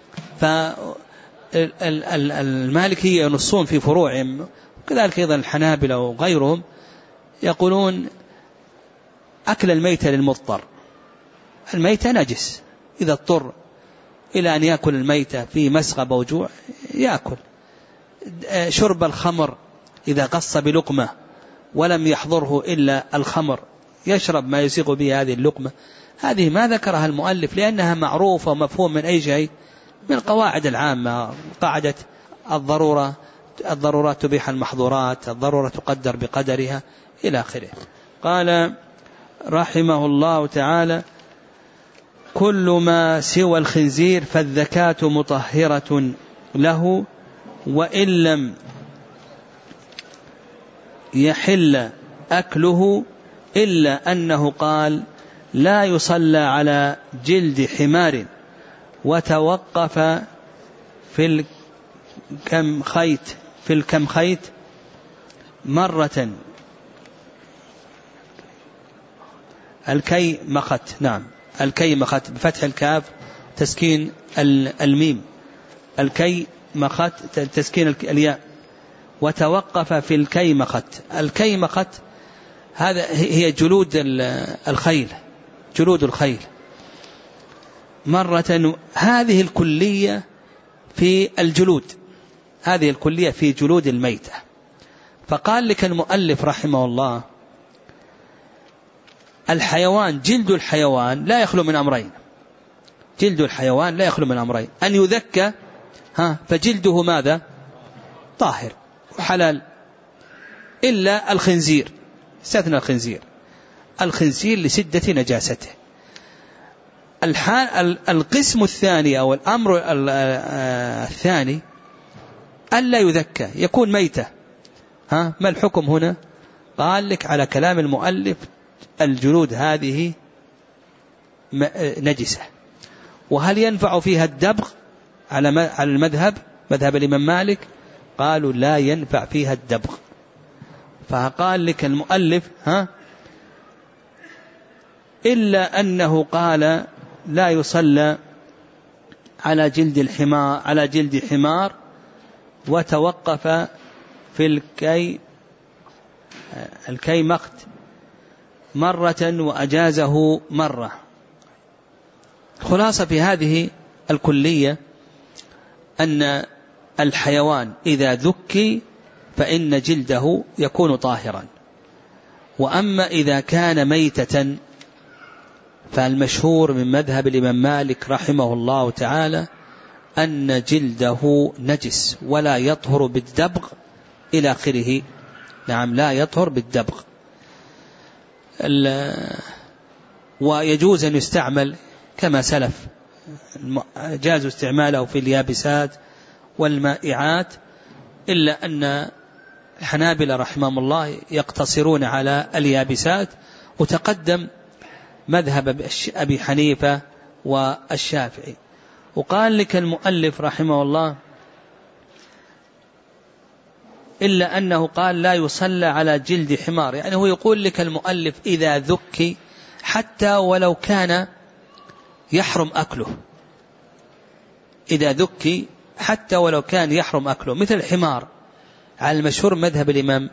فالمالكية ينصون في فروعهم، وكذلك أيضا الحنابلة وغيرهم يقولون أكل الميتة للمضطر، الميتة نجس، إذا اضطر إلى أن يأكل الميتة في مسغب أو جوع يأكل. شرب الخمر إذا قص بلقمة ولم يحضره إلا الخمر يشرب ما يسيغ به هذه اللقمة. هذه ما ذكرها المؤلف لأنها معروفة ومفهوم من أي شيء من القواعد العامة، قاعدة الضرورة الضرورات تبيح المحظورات، الضرورة تقدر بقدرها إلى آخره. قال رحمه الله تعالى: كل ما سوى الخنزير فالذكاة مطهرة له، وإن لم يحل أكله، إلا أنه قال: لا يصلى على جلد حمار، وتوقف في الكمخيت في الكمخيت مرة الكي مخت. نعم الكي مخت بفتح الكاف تسكين الميم، الكي مخت تسكين الياء. وتوقف في الكي مخت. الكي مخت هذا هي جلود الخيل، جلود الخيل. مرة هذه الكلية في الجلود، هذه الكلية في جلود الميتة. فقال لك المؤلف رحمه الله الحيوان، جلد الحيوان لا يخلو من أمرين، جلد الحيوان لا يخلو من أمرين: أن يذكى ها فجلده ماذا؟ طاهر وحلال، إلا الخنزير، استثنى الخنزير، الخنزير لسدة نجاسته. القسم الثاني أو الأمر الثاني ألا يذكى، يكون ميتة. ها ما الحكم هنا؟ قال لك على كلام المؤلف الجلود هذه نجسة. وهل ينفع فيها الدبغ على المذهب مذهب الإمام مالك؟ قالوا لا ينفع فيها الدبغ. فقال لك المؤلف ها إلا أنه قال لا يصلى على جلد الحمار على جلد حمار، وتوقف في الكي الكي مخت مرة وأجازه مرة. خلاصة في هذه الكلية أن الحيوان إذا ذكي فإن جلده يكون طاهرا، وأما إذا كان ميتة فالمشهور من مذهب الإمام مالك رحمه الله تعالى أن جلده نجس ولا يطهر بالدبغ إلى آخره. نعم لا يطهر بالدبغ. ويجوز أن يستعمل كما سلف، جاز استعماله في اليابسات والمائعات، إلا أن الحنابلة رحمهم الله يقتصرون على اليابسات، وتقدم مذهب أبي حنيفة والشافعي. وقال لك المؤلف رحمه الله إلا أنه قال لا يصلى على جلد حمار، يعني هو يقول لك المؤلف إذا ذكي حتى ولو كان يحرم أكله، إذا ذكي حتى ولو كان يحرم أكله، مثل الحمار على المشهور مذهب الإمام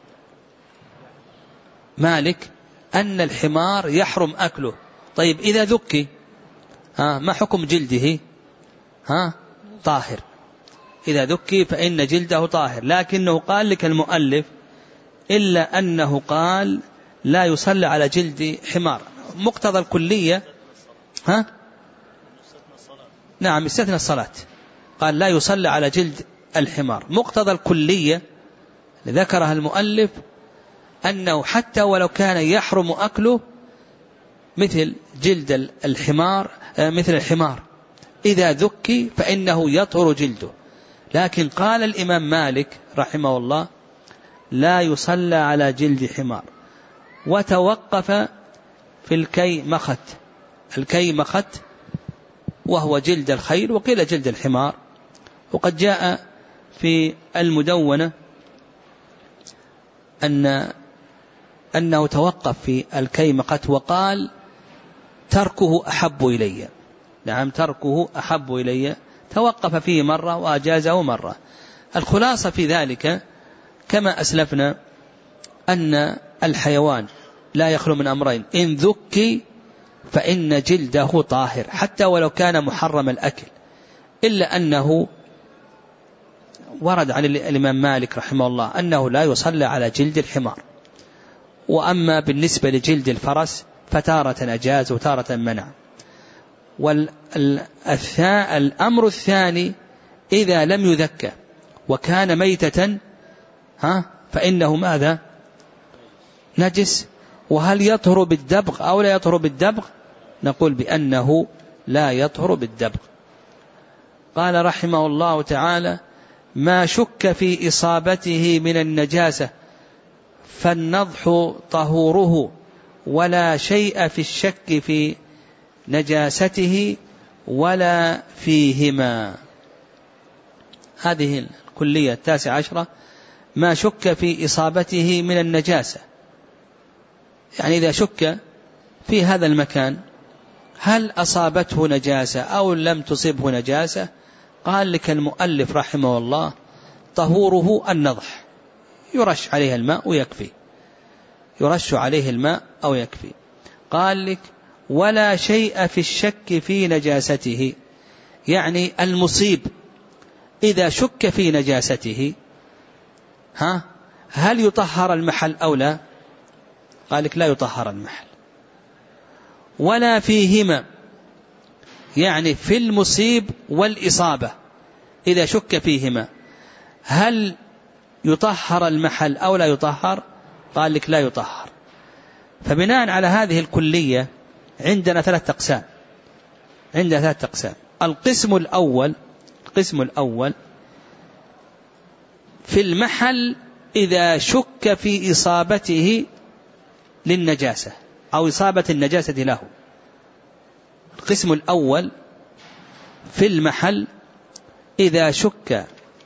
مالك أن الحمار يحرم أكله. طيب إذا ذكي ها ما حكم جلده؟ ها طاهر، إذا ذكي فإن جلده طاهر. لكنه قال لك المؤلف إلا أنه قال لا يصلى على جلد حمار. مقتضى الكلية ها نعم استثنى الصلاة، قال لا يصلى على جلد الحمار. مقتضى الكلية ذكرها المؤلف أنه حتى ولو كان يحرم أكله مثل جلد الحمار مثل الحمار إذا ذكي فإنه يطهر جلده. لكن قال الإمام مالك رحمه الله لا يصلى على جلد حمار. وتوقف في الكي مخت. الكي مخت وهو جلد الخيل، وقيل جلد الحمار. وقد جاء في المدونة أن أنه توقف في الكي مخت وقال تركه أحب إلي. نعم تركه أحب إلي، توقف فيه مرة وأجازه مرة. الخلاصة في ذلك كما أسلفنا أن الحيوان لا يخلو من أمرين: إن ذكي فإن جلده طاهر حتى ولو كان محرم الأكل، إلا أنه ورد عن الإمام مالك رحمه الله أنه لا يصلى على جلد الحمار. وأما بالنسبة لجلد الفرس فتارة أجاز وتارة منع. والأمر الثاني إذا لم يذكى وكان ميتة ها فإنه ماذا؟ نجس. وهل يطهر بالدبغ أو لا يطهر بالدبغ؟ نقول بأنه لا يطهر بالدبغ. قال رحمه الله تعالى: ما شك في إصابته من النجاسة فالنضح طهوره، ولا شيء في الشك في نجاسته ولا فيهما. هذه الكلية التاسعة عشرة: ما شك في إصابته من النجاسة، يعني إذا شك في هذا المكان هل أصابته نجاسة أو لم تصبه نجاسة؟ قال لك المؤلف رحمه الله طهوره النضح، يرش عليه الماء ويكفي، يرش عليه الماء أو يكفي. قال لك ولا شيء في الشك في نجاسته، يعني المصيب إذا شك في نجاسته ها هل يطهر المحل أو لا؟ قال لك لا يطهر المحل. ولا فيهما، يعني في المصيب والإصابة إذا شك فيهما هل يطهر المحل أو لا يطهر؟ قال لك لا يطهر. فبناء على هذه الكلية عندنا ثلاث أقسام، عندنا ثلاث أقسام. القسم الأول القسم الأول في المحل إذا شك في إصابته للنجاسة أو إصابة النجاسة له. القسم الأول في المحل إذا شك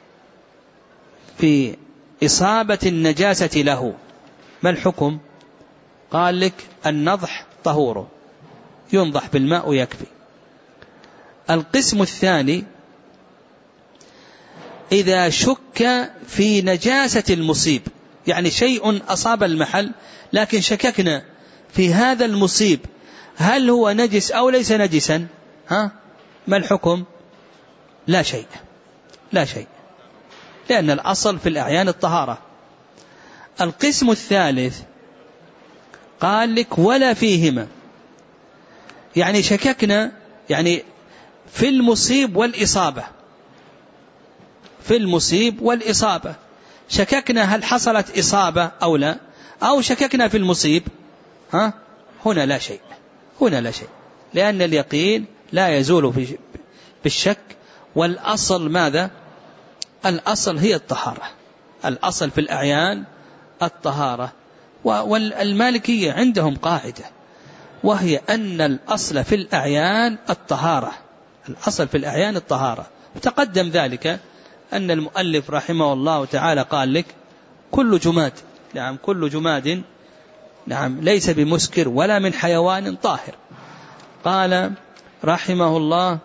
في إصابة النجاسة له، ما الحكم؟ قال لك النضح طهوره، ينضح بالماء ويكفي. القسم الثاني إذا شك في نجاسة المصيب، يعني شيء أصاب المحل لكن شككنا في هذا المصيب هل هو نجس أو ليس نجسا، ها ما الحكم؟ لا شيء، لا شيء، لأن الأصل في الأعيان الطهارة. القسم الثالث قال لك ولا فيهما، يعني شككنا يعني في المصيب والإصابة، في المصيب والإصابة شككنا هل حصلت إصابة أو لا، أو شككنا في المصيب، ها هنا لا شيء، هنا لا شيء، لأن اليقين لا يزول بالشك. والأصل ماذا؟ الأصل هي الطهارة، الأصل في الأعيان الطهارة. والمالكية عندهم قاعدة وهي أن الأصل في الأعيان الطهارة، الأصل في الأعيان الطهارة. وتقدم ذلك أن المؤلف رحمه الله تعالى قال لك كل جماد، نعم كل جماد، نعم ليس بمسكر ولا من حيوان طاهر. قال رحمه الله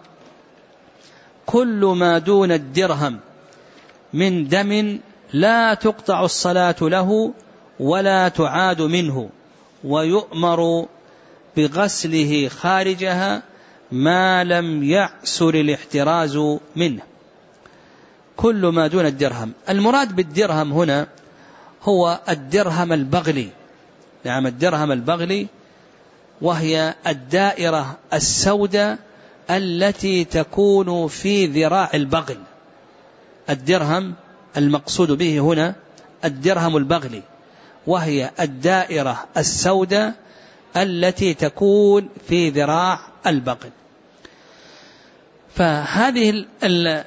كل ما دون الدرهم من دم لا تقطع الصلاة له ولا تعاد منه، ويؤمر بغسله خارجها ما لم يعسر الاحتراز منه. كل ما دون الدرهم، المراد بالدرهم هنا هو الدرهم البغلي، نعم الدرهم البغلي، وهي الدائرة السوداء التي تكون في ذراع البغل. الدرهم المقصود به هنا الدرهم البغلي، وهي الدائرة السوداء التي تكون في ذراع البغل. فهذه ال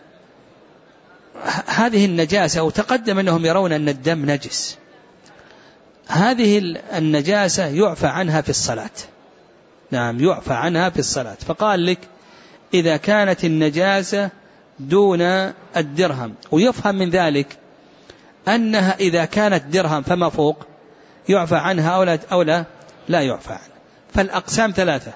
هذه النجاسة، وتقدم أنهم يرون أن الدم نجس، هذه النجاسة يعفى عنها في الصلاة، نعم يعفى عنها في الصلاة. فقال لك إذا كانت النجاسة دون الدرهم، ويفهم من ذلك أنها إذا كانت درهم فما فوق يعفى عنها أو لا, أو لا, لا يعفى عنها. فالأقسام ثلاثة،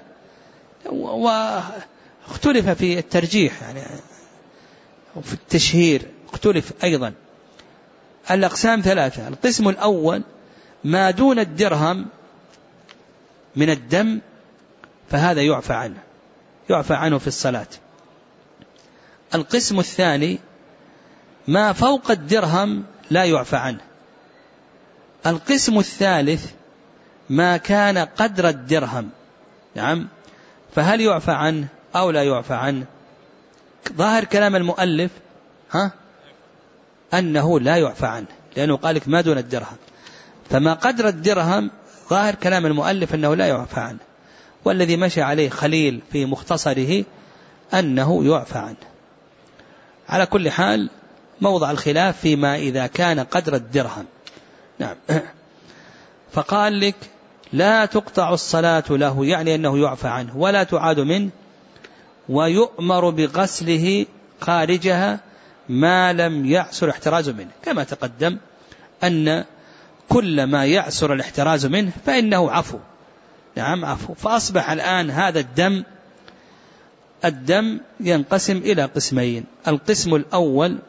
واختلف في الترجيح يعني وفي التشهير اختلف أيضا. الأقسام ثلاثة. القسم الأول ما دون الدرهم من الدم فهذا يعفى عنه، يعفى عنه في الصلاة. القسم الثاني ما فوق الدرهم لا يعفى عنه. القسم الثالث ما كان قدر الدرهم، نعم فهل يعفى عنه أو لا يعفى عنه؟ ظاهر كلام المؤلف ها أنه لا يعفى عنه، لأنه قال لك ما دون الدرهم، فما قدر الدرهم ظاهر كلام المؤلف أنه لا يعفى عنه، والذي مشى عليه خليل في مختصره أنه يعفى عنه. على كل حال موضع الخلاف فيما إذا كان قدر الدرهم، نعم. فقال لك لا تقطع الصلاة له، يعني أنه يعفى عنه ولا تعاد منه، ويؤمر بغسله خارجها ما لم يعسر احتراز منه، كما تقدم أن كل ما يعسر الاحتراز منه فإنه عفو، نعم عفو. فأصبح الآن هذا الدم الدم ينقسم إلى قسمين. القسم الأول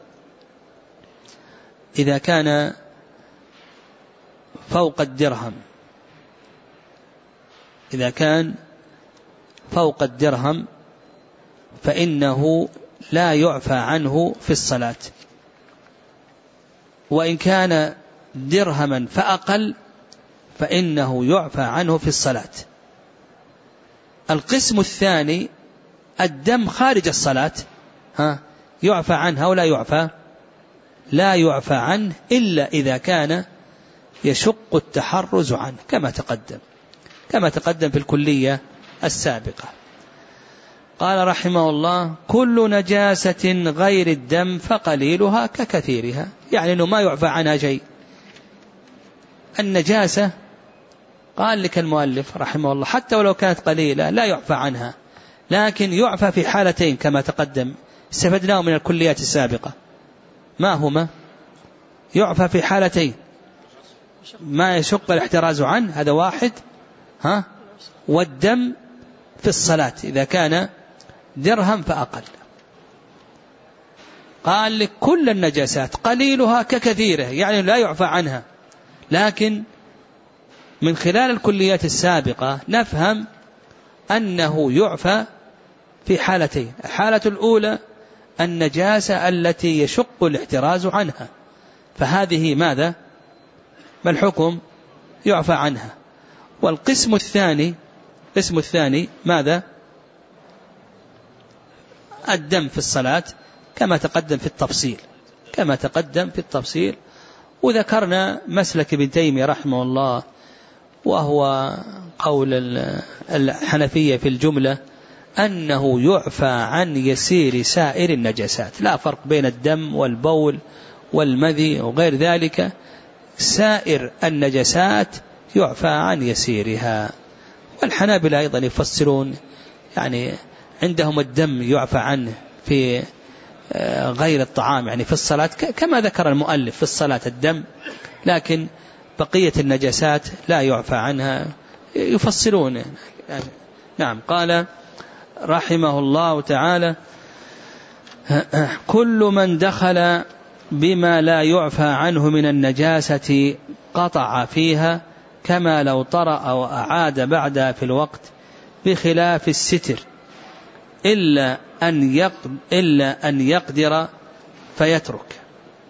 إذا كان فوق الدرهم، إذا كان فوق الدرهم فإنه لا يعفى عنه في الصلاة، وإن كان درهما فأقل فإنه يعفى عنه في الصلاة. القسم الثاني الدم خارج الصلاة، ها يعفى عنه أو لا يعفى؟ لا يعفى عنه إلا إذا كان يشق التحرز عنه كما تقدم كما تقدم في الكلية السابقة. قال رحمه الله: كل نجاسة غير الدم فقليلها ككثيرها، يعني أنه ما يعفى عنها شيء. النجاسة قال لك المؤلف رحمه الله حتى ولو كانت قليلة لا يعفى عنها، لكن يعفى في حالتين كما تقدم استفدناه من الكليات السابقة. ما هما؟ يعفى في حالتين: ما يشق الاحتراز عنه هذا واحد، ها والدم في الصلاة إذا كان درهم فأقل. قال لك كل النجاسات قليلها ككثيره، يعني لا يعفى عنها، لكن من خلال الكليات السابقة نفهم أنه يعفى في حالتين. الحالة الأولى النجاسة التي يشق الاحتراز عنها، فهذه ماذا؟ ما الحكم؟ يعفى عنها. والقسم الثاني القسم الثاني ماذا؟ الدم في الصلاة كما تقدم في التفصيل كما تقدم في التفصيل وذكرنا مسلك ابن تيمية رحمه الله، وهو قول الحنفية في الجملة أنه يعفى عن يسير سائر النجاسات، لا فرق بين الدم والبول والمذي وغير ذلك، سائر النجاسات يعفى عن يسيرها. والحنابلة أيضا يفسرون، يعني عندهم الدم يعفى عنه في غير الطعام، يعني في الصلاة كما ذكر المؤلف في الصلاة الدم، لكن بقية النجاسات لا يعفى عنها، يفسرون يعني. نعم. قال رحمه الله تعالى: كل من دخل بما لا يعفى عنه من النجاسة قطع فيها كما لو طرأ أو أعاد بعدها في الوقت، بخلاف الستر إلا أن يقدر, إلا أن يقدر فيترك.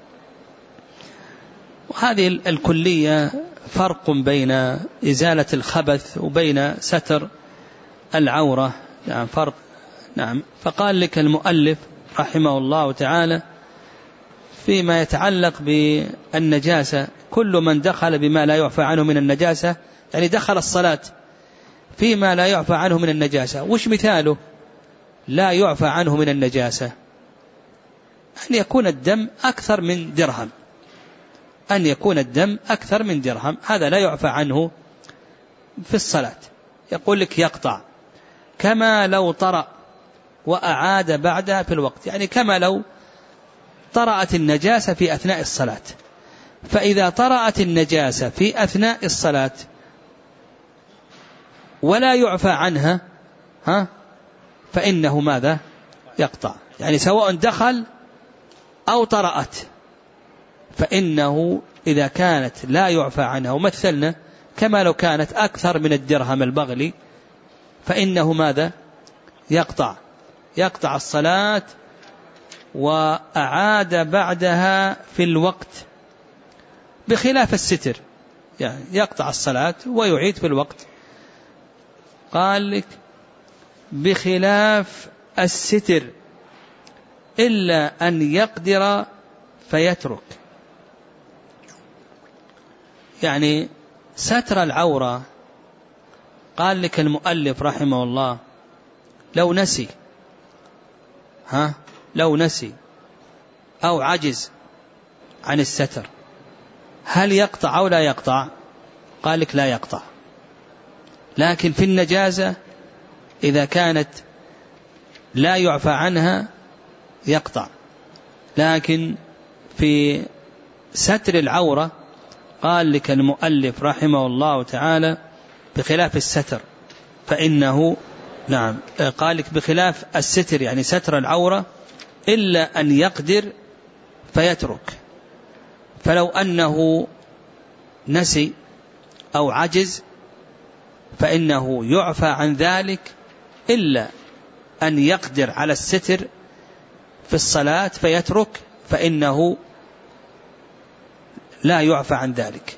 وهذه الكلية فرق بين إزالة الخبث وبين ستر العورة، يعني فرق. نعم. فقال لك المؤلف رحمه الله تعالى فيما يتعلق بالنجاسة: كل من دخل بما لا يعفى عنه من النجاسة، يعني دخل الصلاة فيما لا يعفى عنه من النجاسة. وش مثاله لا يعفى عنه من النجاسة؟ أن يكون الدم أكثر من درهم أن يكون الدم أكثر من درهم هذا لا يعفى عنه في الصلاة. يقول لك يقطع كما لو طرأ وأعاد بعدها في الوقت، يعني كما لو طرأت النجاسة في أثناء الصلاة. فإذا طرأت النجاسة في أثناء الصلاة ولا يعفى عنها، ها فإنه ماذا؟ يقطع، يعني سواء دخل أو طرأت، فإنه إذا كانت لا يعفى عنها، ومثلنا كما لو كانت أكثر من الدرهم البغلي، فإنه ماذا؟ يقطع يقطع الصلاة وأعاد بعدها في الوقت، بخلاف الستر، يعني يقطع الصلاة ويعيد في الوقت. قال لك بخلاف الستر إلا أن يقدر فيترك، يعني ستر العورة. قال لك المؤلف رحمه الله لو نسي ها لو نسي أو عجز عن الستر هل يقطع أو لا يقطع؟ قال لك لا يقطع. لكن في النجاسة إذا كانت لا يعفى عنها يقطع، لكن في ستر العورة قال لك المؤلف رحمه الله تعالى بخلاف الستر فإنه نعم قال لك بخلاف الستر يعني ستر العورة إلا أن يقدر فيترك. فلو أنه نسي أو عجز فإنه يعفى عن ذلك إلا أن يقدر على الستر في الصلاة فيترك فإنه لا يعفى عن ذلك.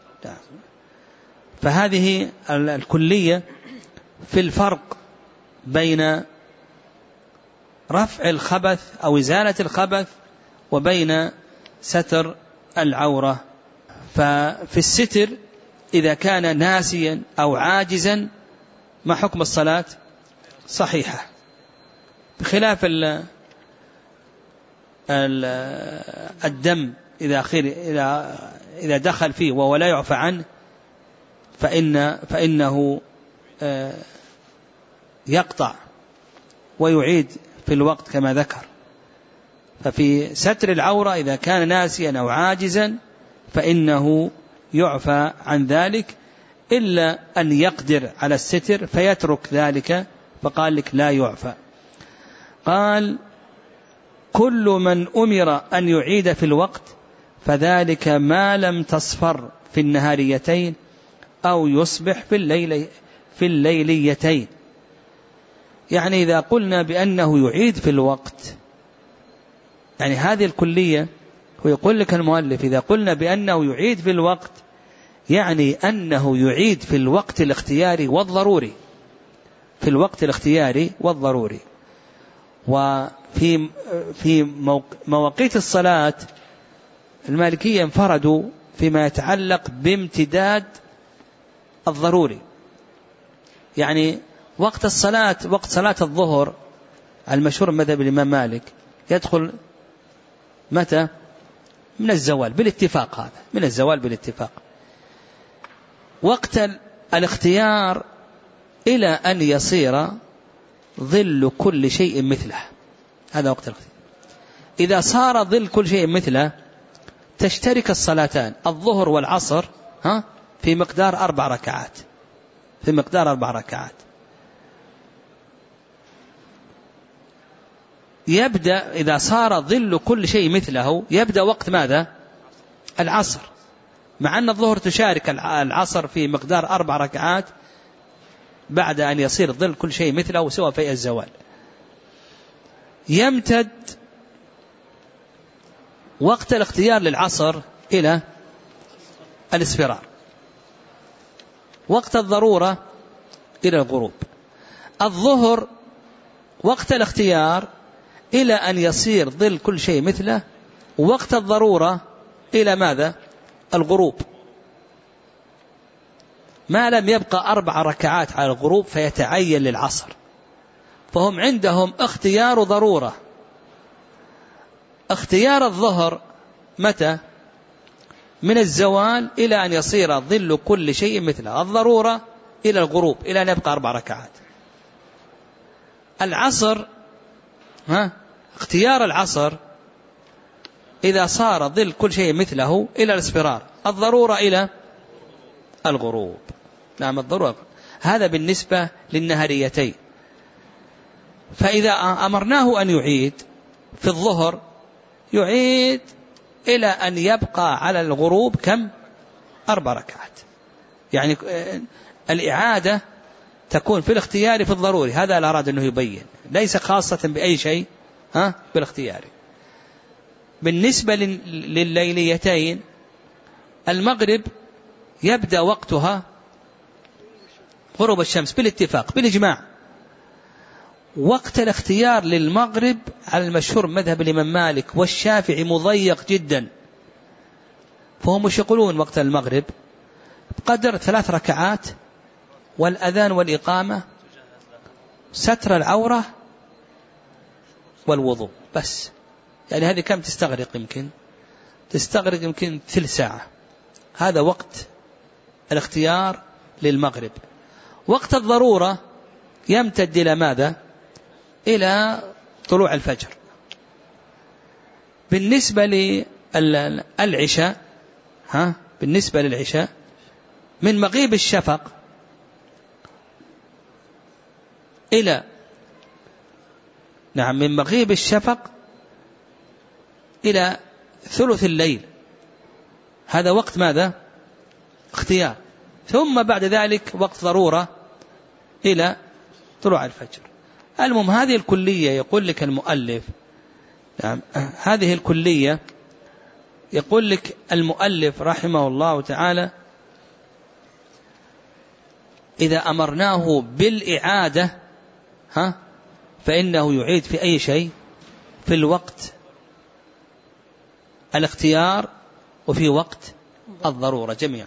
فهذه الكلية في الفرق بين رفع الخبث أو إزالة الخبث وبين ستر العورة. ففي الستر إذا كان ناسيا أو عاجزا ما حكم الصلاة؟ صحيحة. بخلاف ال ال الدم إذا خير إذا إذا دخل فيه وهو لا يعفى عنه فإن فإنه يقطع ويعيد في الوقت كما ذكر. ففي ستر العورة إذا كان ناسيا أو عاجزا فإنه يعفى عن ذلك إلا أن يقدر على الستر فيترك ذلك فقال لك لا يعفى. قال كل من أمر أن يعيد في الوقت فذلك ما لم تصفر في النهاريتين أو يصبح في الليل في الليليتين. يعني إذا قلنا بأنه يعيد في الوقت يعني هذه الكلية ويقول لك المؤلف إذا قلنا بأنه يعيد في الوقت يعني أنه يعيد في الوقت الاختياري والضروري في الوقت الاختياري والضروري. وفي في مواقيت الصلاة المالكية انفردوا فيما يتعلق بامتداد الضروري. يعني وقت الصلاة وقت صلاة الظهر المشهور مذهب الإمام مالك يدخل متى؟ من الزوال بالاتفاق. هذا من الزوال بالاتفاق. وقت الاختيار إلى أن يصير ظل كل شيء مثله. هذا وقت الاختيار. إذا صار ظل كل شيء مثله تشترك الصلاتان الظهر والعصر ها في مقدار أربع ركعات في مقدار أربع ركعات. يبدأ إذا صار ظل كل شيء مثله يبدأ وقت ماذا؟ العصر، مع أن الظهر تشارك العصر في مقدار أربع ركعات بعد أن يصير ظل كل شيء مثله سوى في الزوال. يمتد وقت الاختيار للعصر إلى الاصفرار، وقت الضرورة إلى الغروب. الظهر وقت الاختيار إلى أن يصير ظل كل شيء مثله، ووقت الضرورة إلى ماذا؟ الغروب، ما لم يبقى أربع ركعات على الغروب فيتعين للعصر. فهم عندهم اختيار ضرورة. اختيار الظهر متى؟ من الزوال إلى أن يصير ظل كل شيء مثله. الضرورة إلى الغروب إلى أن يبقى أربع ركعات. العصر ها اختيار العصر إذا صار ظل كل شيء مثله إلى الاصفرار. الضرورة إلى الغروب. نعم الضرورة. هذا بالنسبة للنهاريتين. فإذا أمرناه أن يعيد في الظهر يعيد إلى أن يبقى على الغروب كم؟ أربع ركعات. يعني الإعادة تكون في الاختيار في الضروري. هذا لا أراد أنه يبين، ليس خاصة بأي شيء ها بالاختيار. بالنسبة للليليتين المغرب يبدأ وقتها غروب الشمس بالاتفاق بالإجماع. وقت الاختيار للمغرب على المشهور مذهب الإمام مالك والشافعي مضيق جدا، فهم مش يقولون وقت المغرب بقدر ثلاث ركعات والأذان والإقامة ستر العورة والوضوء بس. يعني هذه كم تستغرق؟ يمكن تستغرق يمكن ثلث ساعة. هذا وقت الاختيار للمغرب. وقت الضرورة يمتد إلى ماذا؟ إلى طلوع الفجر. بالنسبة للعشاء ها بالنسبة للعشاء من مغيب الشفق إلى نعم من مغيب الشفق إلى ثلث الليل، هذا وقت ماذا؟ اختيار. ثم بعد ذلك وقت ضرورة إلى طلوع الفجر. المهم هذه الكلية يقول لك المؤلف، نعم هذه الكلية يقول لك المؤلف رحمه الله تعالى إذا أمرناه بالإعادة ها فإنه يعيد في أي شيء؟ في الوقت الاختيار وفي وقت الضرورة جميعا.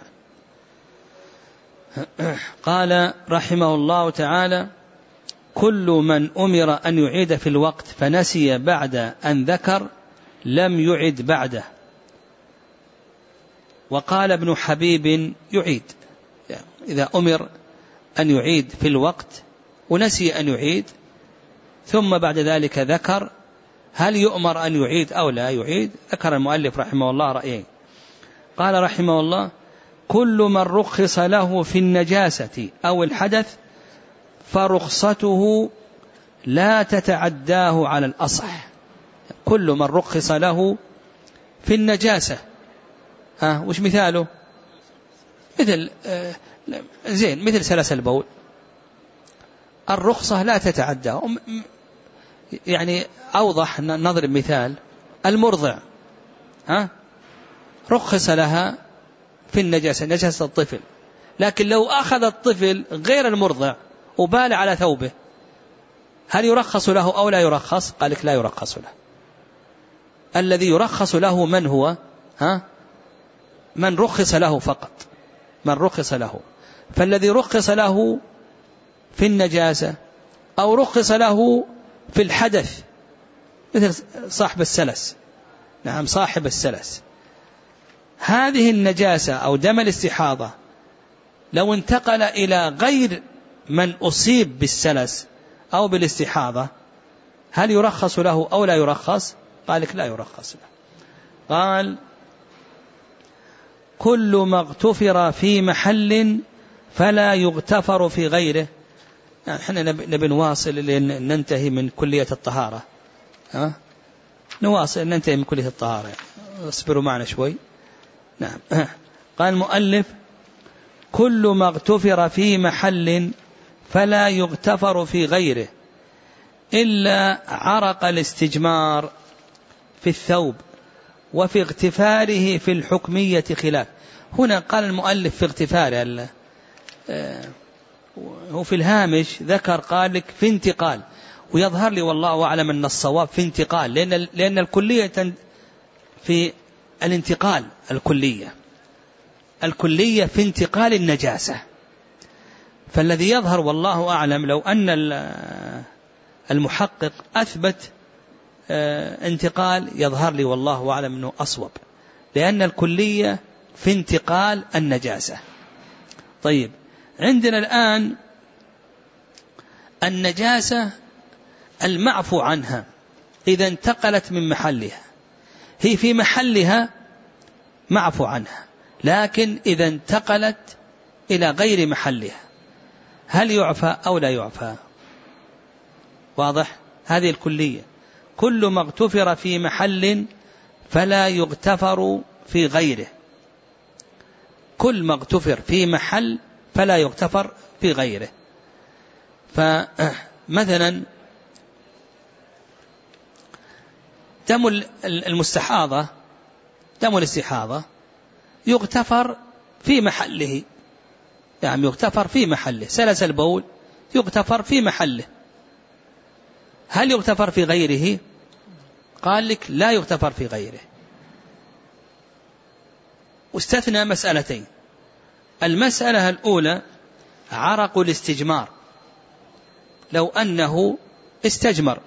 قال رحمه الله تعالى كل من أمر أن يعيد في الوقت فنسي بعد أن ذكر لم يعد بعده. وقال ابن حبيب يعيد، يعني إذا أمر أن يعيد في الوقت ونسي أن يعيد ثم بعد ذلك ذكر، هل يؤمر أن يعيد أو لا يعيد؟ ذكر المؤلف رحمه الله رأيين. قال رحمه الله كل من رخص له في النجاسة أو الحدث فرخصته لا تتعداه على الأصح. كل من رخص له في النجاسة، ها وش مثاله؟ مثل آه زين مثل سلس البول، الرخصة لا تتعداه. يعني أوضح نضرب مثال، المرضع ها رخص لها في النجاسة، نجاسة الطفل، لكن لو أخذ الطفل غير المرضع وبال على ثوبه هل يرخص له أو لا يرخص؟ قال لك لا يرخص له. الذي يرخص له من هو؟ ها من رخص له فقط، من رخص له. فالذي رخص له في النجاسة أو رخص له في الحدث مثل صاحب السلس، نعم صاحب السلس، هذه النجاسة أو دم الاستحاضة لو انتقل إلى غير من أصيب بالسلس أو بالاستحاضة هل يرخص له أو لا يرخص؟ قال لك لا يرخص له. قال كل ما اغتفر في محل فلا يغتفر في غيره. يعني احنا نبي نواصل لننتهي من كلية الطهارة، ها نواصل ننتهي من كلية الطهارة، اصبروا معنا شوي. نعم. قال المؤلف كل ما اغتفر في محل فلا يغتفر في غيره إلا عرق الاستجمار في الثوب وفي اغتفاره في الحكمية خلاف. هنا قال المؤلف في اغتفاره، هو في الهامش ذكر قال لك في انتقال، ويظهر لي والله أعلم أن الصواب في انتقال، لأن, لأن الكلية في الانتقال، الكلية الكلية في انتقال النجاسة. فالذي يظهر والله أعلم لو أن المحقق أثبت انتقال يظهر لي والله أعلم أنه أصوب، لأن الكلية في انتقال النجاسة. طيب عندنا الآن النجاسة المعفو عنها إذا انتقلت من محلها، هي في محلها معفو عنها، لكن إذا انتقلت إلى غير محلها هل يعفى أو لا يعفى؟ واضح؟ هذه الكلية كل ما اغتفر في محل فلا يغتفر في غيره، كل ما اغتفر في محل فلا يغتفر في غيره. فمثلا دم المستحاضة، دم الاستحاضة يغتفر في محله، يعني يغتفر في محله. سلس البول يغتفر في محله، هل يغتفر في غيره؟ قال لك لا يغتفر في غيره. واستثنى مسألتين. المسألة الأولى عرق الاستجمار، لو أنه استجمر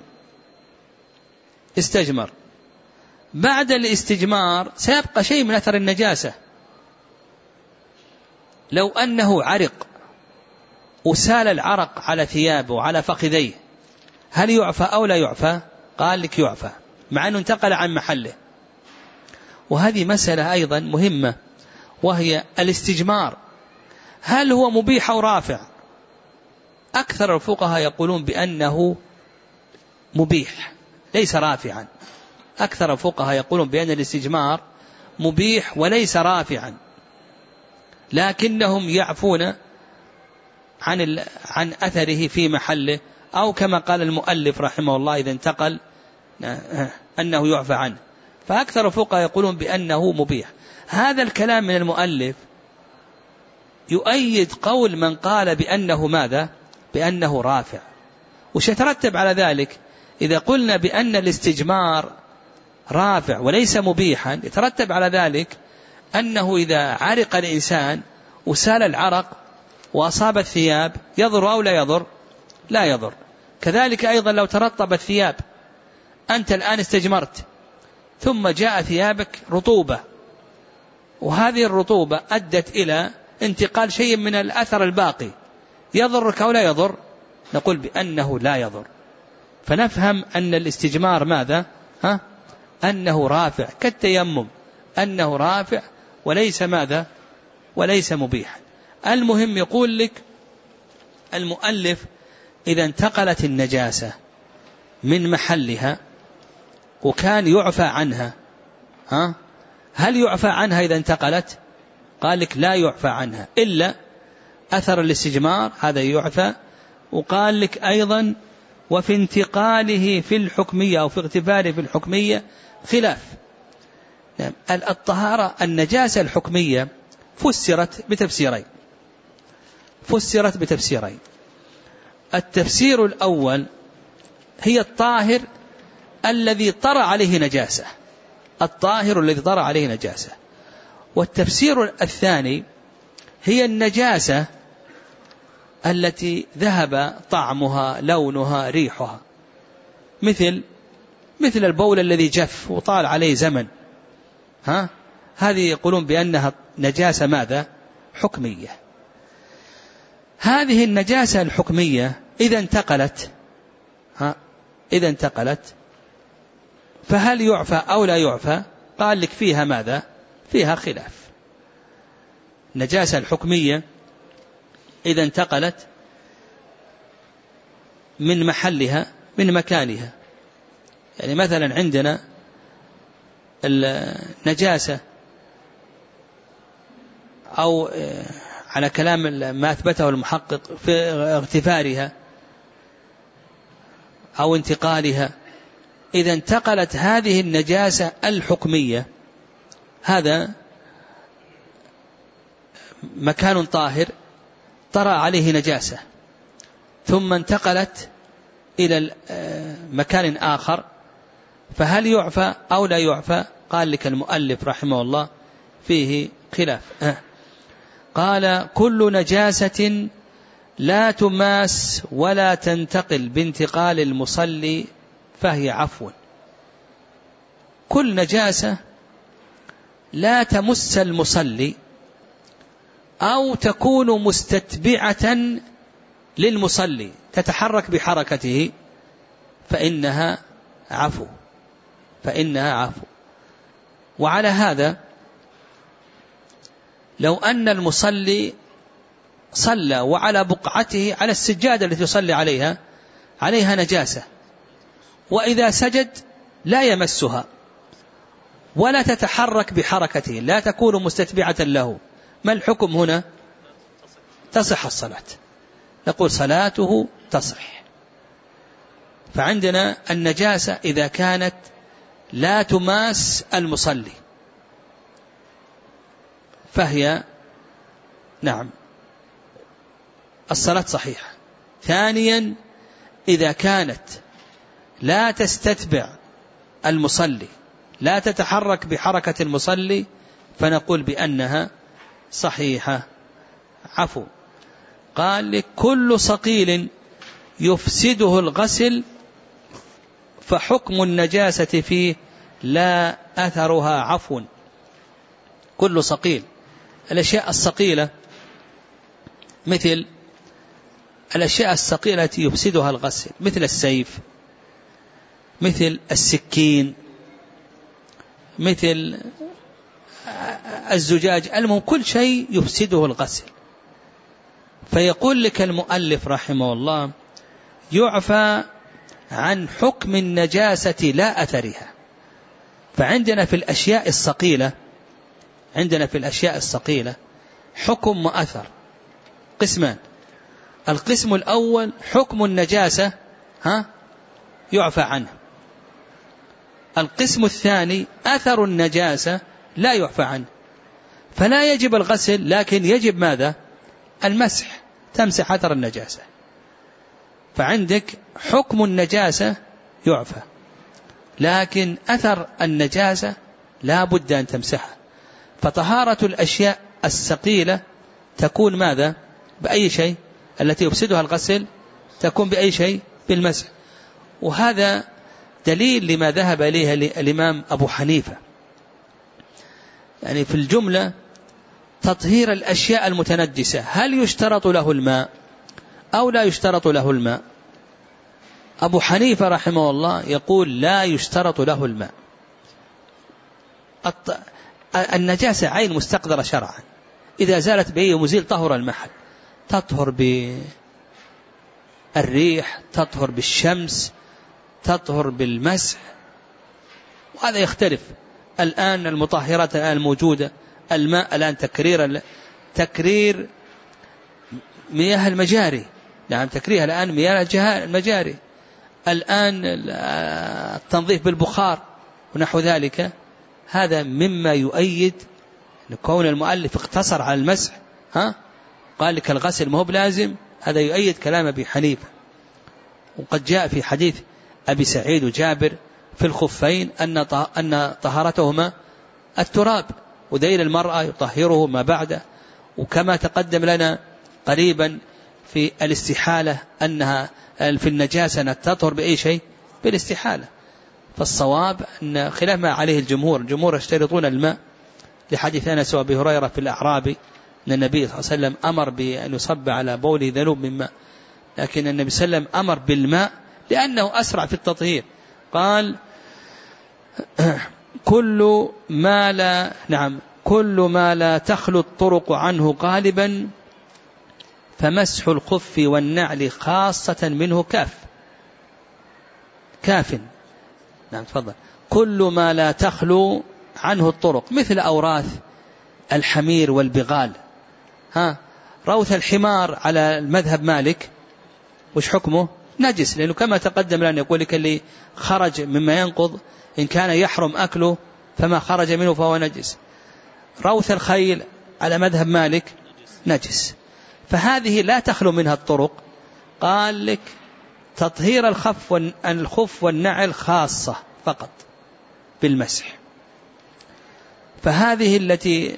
استجمر بعد الاستجمار سيبقى شيء من أثر النجاسة، لو أنه عرق وسال العرق على ثيابه وعلى فخذيه هل يعفى أو لا يعفى؟ قال لك يعفى مع أنه انتقل عن محله. وهذه مسألة أيضا مهمة، وهي الاستجمار هل هو مبيح أو رافع؟ أكثر الفقهاء يقولون بأنه مبيح ليس رافعا. أكثر الفقهاء يقولون بأن الاستجمار مبيح وليس رافعا، لكنهم يعفون عن عن أثره في محله، أو كما قال المؤلف رحمه الله إذا انتقل أنه يعفى عنه. فأكثر الفقهاء يقولون بأنه مبيح. هذا الكلام من المؤلف يؤيد قول من قال بأنه ماذا؟ بأنه رافع. وش يترتب على ذلك؟ إذا قلنا بأن الاستجمار رافع وليس مبيحا، يترتب على ذلك أنه إذا عرق الإنسان وسال العرق وأصاب الثياب يضر أو لا يضر؟ لا يضر. كذلك أيضا لو ترطب الثياب، أنت الآن استجمرت ثم جاء ثيابك رطوبة، وهذه الرطوبة أدت إلى انتقال شيء من الأثر الباقي، يضرك أو لا يضر؟ نقول بأنه لا يضر. فنفهم أن الاستجمار ماذا؟ ها؟ أنه رافع، كالتيمم أنه رافع وليس ماذا؟ وليس مبيحا. المهم يقول لك المؤلف إذا انتقلت النجاسة من محلها وكان يعفى عنها، ها؟ هل يعفى عنها إذا انتقلت؟ قال لك لا يعفى عنها إلا أثر الاستجمار، هذا يعفى. وقال لك أيضا وفي انتقاله في الحكمية أو في اغتفاله في الحكمية خلاف. الطهارة النجاسة الحكمية فسرت بتفسيرين فسرت بتفسيرين التفسير الأول هي الطاهر الذي طرأ عليه نجاسة، الطاهر الذي طرأ عليه نجاسة. والتفسير الثاني هي النجاسة التي ذهب طعمها لونها ريحها، مثل مثل البول الذي جف وطال عليه زمن، ها؟ هذه يقولون بأنها نجاسة ماذا؟ حكمية. هذه النجاسة الحكمية إذا انتقلت، ها؟ إذا انتقلت فهل يعفى أو لا يعفى؟ قال لك فيها ماذا؟ فيها خلاف. النجاسة الحكمية إذا انتقلت من محلها من مكانها، يعني مثلا عندنا النجاسة أو على كلام ما أثبته المحقق في اغتفارها أو انتقالها، إذا انتقلت هذه النجاسة الحكمية، هذا مكان طاهر طرأ عليه نجاسة ثم انتقلت إلى مكان آخر، فهل يعفى أو لا يعفى؟ قال لك المؤلف رحمه الله فيه خلاف. قال كل نجاسة لا تماس ولا تنتقل بانتقال المصلي فهي عفو. كل نجاسة لا تمس المصلي أو تكون مستتبعة للمصلي تتحرك بحركته فإنها عفو فإنها عفو. وعلى هذا لو أن المصلي صلى وعلى بقعته على السجادة التي يصلي عليها عليها نجاسة، وإذا سجد لا يمسها ولا تتحرك بحركته، لا تكون مستتبعة له، ما الحكم هنا؟ تصح الصلاة، نقول صلاته تصح. فعندنا النجاسة إذا كانت لا تماس المصلي فهي نعم الصلاة صحيحة. ثانيا إذا كانت لا تستتبع المصلي لا تتحرك بحركة المصلي فنقول بأنها صحيحة عفو. قال لك كل صقيل يفسده الغسل فحكم النجاسة فيه لا أثرها عفو. كل صقيل، الأشياء الصقيلة مثل الأشياء الثقيلة التي يفسدها الغسل مثل السيف، مثل السكين، مثل الزجاج، المهم كل شيء يفسده الغسل فيقول لك المؤلف رحمه الله يعفى عن حكم النجاسة لا أثرها. فعندنا في الأشياء الصقيلة عندنا في الأشياء الصقيلة حكم وأثر قسمان. القسم الأول حكم النجاسة ها يعفى عنه. القسم الثاني أثر النجاسة لا يعفى عنه، فلا يجب الغسل لكن يجب ماذا؟ المسح، تمسح أثر النجاسة. فعندك حكم النجاسة يعفى، لكن أثر النجاسة لا بد أن تمسحها. فطهارة الأشياء الثقيلة تكون ماذا؟ بأي شيء؟ التي يفسدها الغسل تكون بأي شيء؟ بالمسح. وهذا دليل لما ذهب إليه الإمام أبو حنيفة، يعني في الجملة تطهير الأشياء المتنجسة هل يشترط له الماء أو لا يشترط له الماء؟ أبو حنيفة رحمه الله يقول لا يشترط له الماء. النجاسة عين مستقدرة شرعا، إذا زالت بأي مزيل طهر المحل، تطهر بالريح، تطهر بالشمس، تطهر بالمسح، وهذا يختلف. الآن المطهرات الآن الموجودة الماء الآن تكرير تكرير مياه المجاري، نعم تكريرها الآن مياه المجاري، الآن التنظيف بالبخار ونحو ذلك. هذا مما يؤيد كون المؤلف اقتصر على المسح، ها قال لك الغسل ما هو بلازم، هذا يؤيد كلام أبي حنيفة. وقد جاء في حديث أبي سعيد وجابر في الخفين أن أن طهارتهما التراب، ودليل المرأة يطهره ما بعده. وكما تقدم لنا قريبا في الاستحالة أنها في النجاسة أن تطهر بأي شيء؟ بالاستحالة. فالصواب أن خلاف ما عليه الجمهور، الجمهور يشترطون الماء لحديث أنس وأبي هريرة في الأعرابي أن النبي صلى الله عليه وسلم أمر بأن يصب على بوله ذنوب من ماء، لكن النبي صلى الله عليه وسلم أمر بالماء لأنه أسرع في التطهير. قال كل ما لا نعم كل ما لا تخلو الطرق عنه غالبا فمسح الخف والنعل خاصة منه كاف كاف نعم تفضل. كل ما لا تخلو عنه الطرق مثل أوراث الحمير والبغال. ها روث الحمار على المذهب مالك وش حكمه؟ نجس، لأنه كما تقدم لنا يقول لك اللي خرج مما ينقض إن كان يحرم أكله فما خرج منه فهو نجس. روث الخيل على مذهب مالك نجس. فهذه لا تخلو منها الطرق. قال لك تطهير الخف الخف والنعل خاصة فقط بالمسح. فهذه التي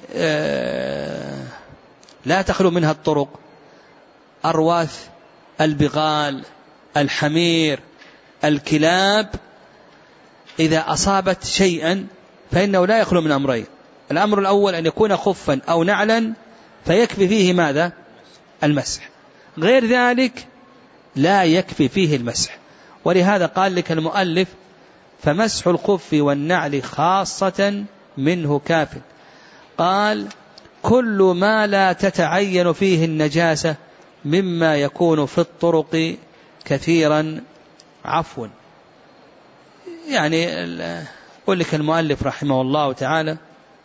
لا تخلو منها الطرق أرواث البغال الحمير الكلاب، إذا أصابت شيئا فإنه لا يخلو من أمرين. الأمر الأول أن يكون خفا أو نعلا فيكفي فيه ماذا؟ المسح. غير ذلك لا يكفي فيه المسح. ولهذا قال لك المؤلف فمسح الخف والنعل خاصة منه كاف. قال كل ما لا تتعين فيه النجاسة مما يكون في الطرق كثيرا عفوا. يعني يقول لك المؤلف رحمه الله تعالى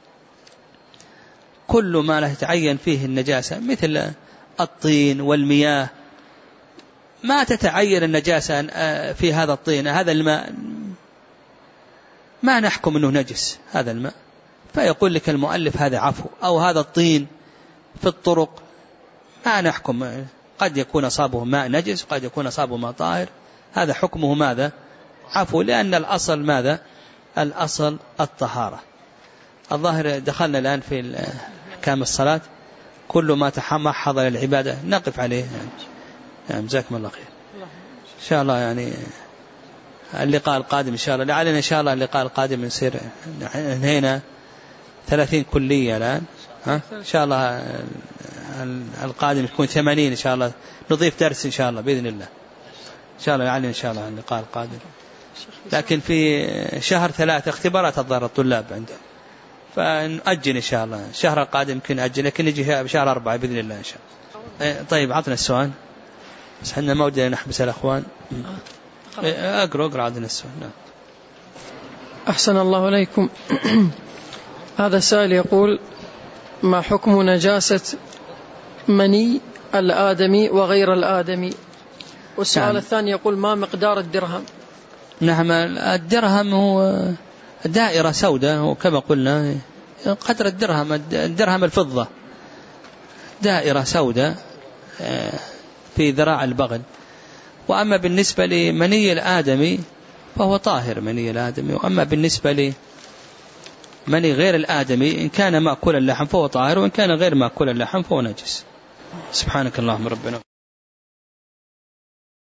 كل ما لا تتعين فيه النجاسة مثل الطين والمياه، ما تتعين النجاسة في هذا الطين، هذا الماء ما نحكم أنه نجس هذا الماء، فيقول لك المؤلف هذا عفو. أو هذا الطين في الطرق ما نحكم، قد يكون أصابه ماء نجس قد يكون أصابه ماء طاهر، هذا حكمه ماذا؟ عفو، لأن الأصل ماذا؟ الأصل الطهارة. الظاهر دخلنا الآن في أحكام الصلاة، كل ما تحمحض للعبادة نقف عليه يعني. جزاكم الله خير. إن شاء الله يعني اللقاء القادم إن شاء الله لعلنا إن شاء الله اللقاء القادم نصير هنا ثلاثين كلية الآن، ها إن شاء الله القادم يكون ثمانين إن شاء الله، نضيف درس إن شاء الله بإذن الله إن شاء الله لعلنا إن شاء الله اللقاء القادم. لكن في شهر ثلاثة اختبارات الظاهر الطلاب عنده، فنؤجل إن شاء الله الشهر القادم يمكن أجل، لكن نجي بشهر أربعة بإذن الله إن شاء الله. طيب عطنا السؤال، بس احنا ما ودنا نحبس الأخوان. أقرأ أقرأ عندنا السؤال. نعم. أحسن الله إليكم. هذا السائل يقول: ما حكم نجاسة مني الآدمي وغير الآدمي؟ والسؤال نعم. الثاني يقول: ما مقدار الدرهم؟ نعم، الدرهم هو دائرة سوداء، وكما قلنا قدر الدرهم الدرهم الفضة، دائرة سوداء في ذراع البغل. وأما بالنسبة لمني الآدمي فهو طاهر مني الآدمي. وأما بالنسبة لمني غير الآدمي إن كان مأكول اللحم فهو طاهر، وإن كان غير مأكول اللحم فهو نجس. سبحانك اللهم ربنا.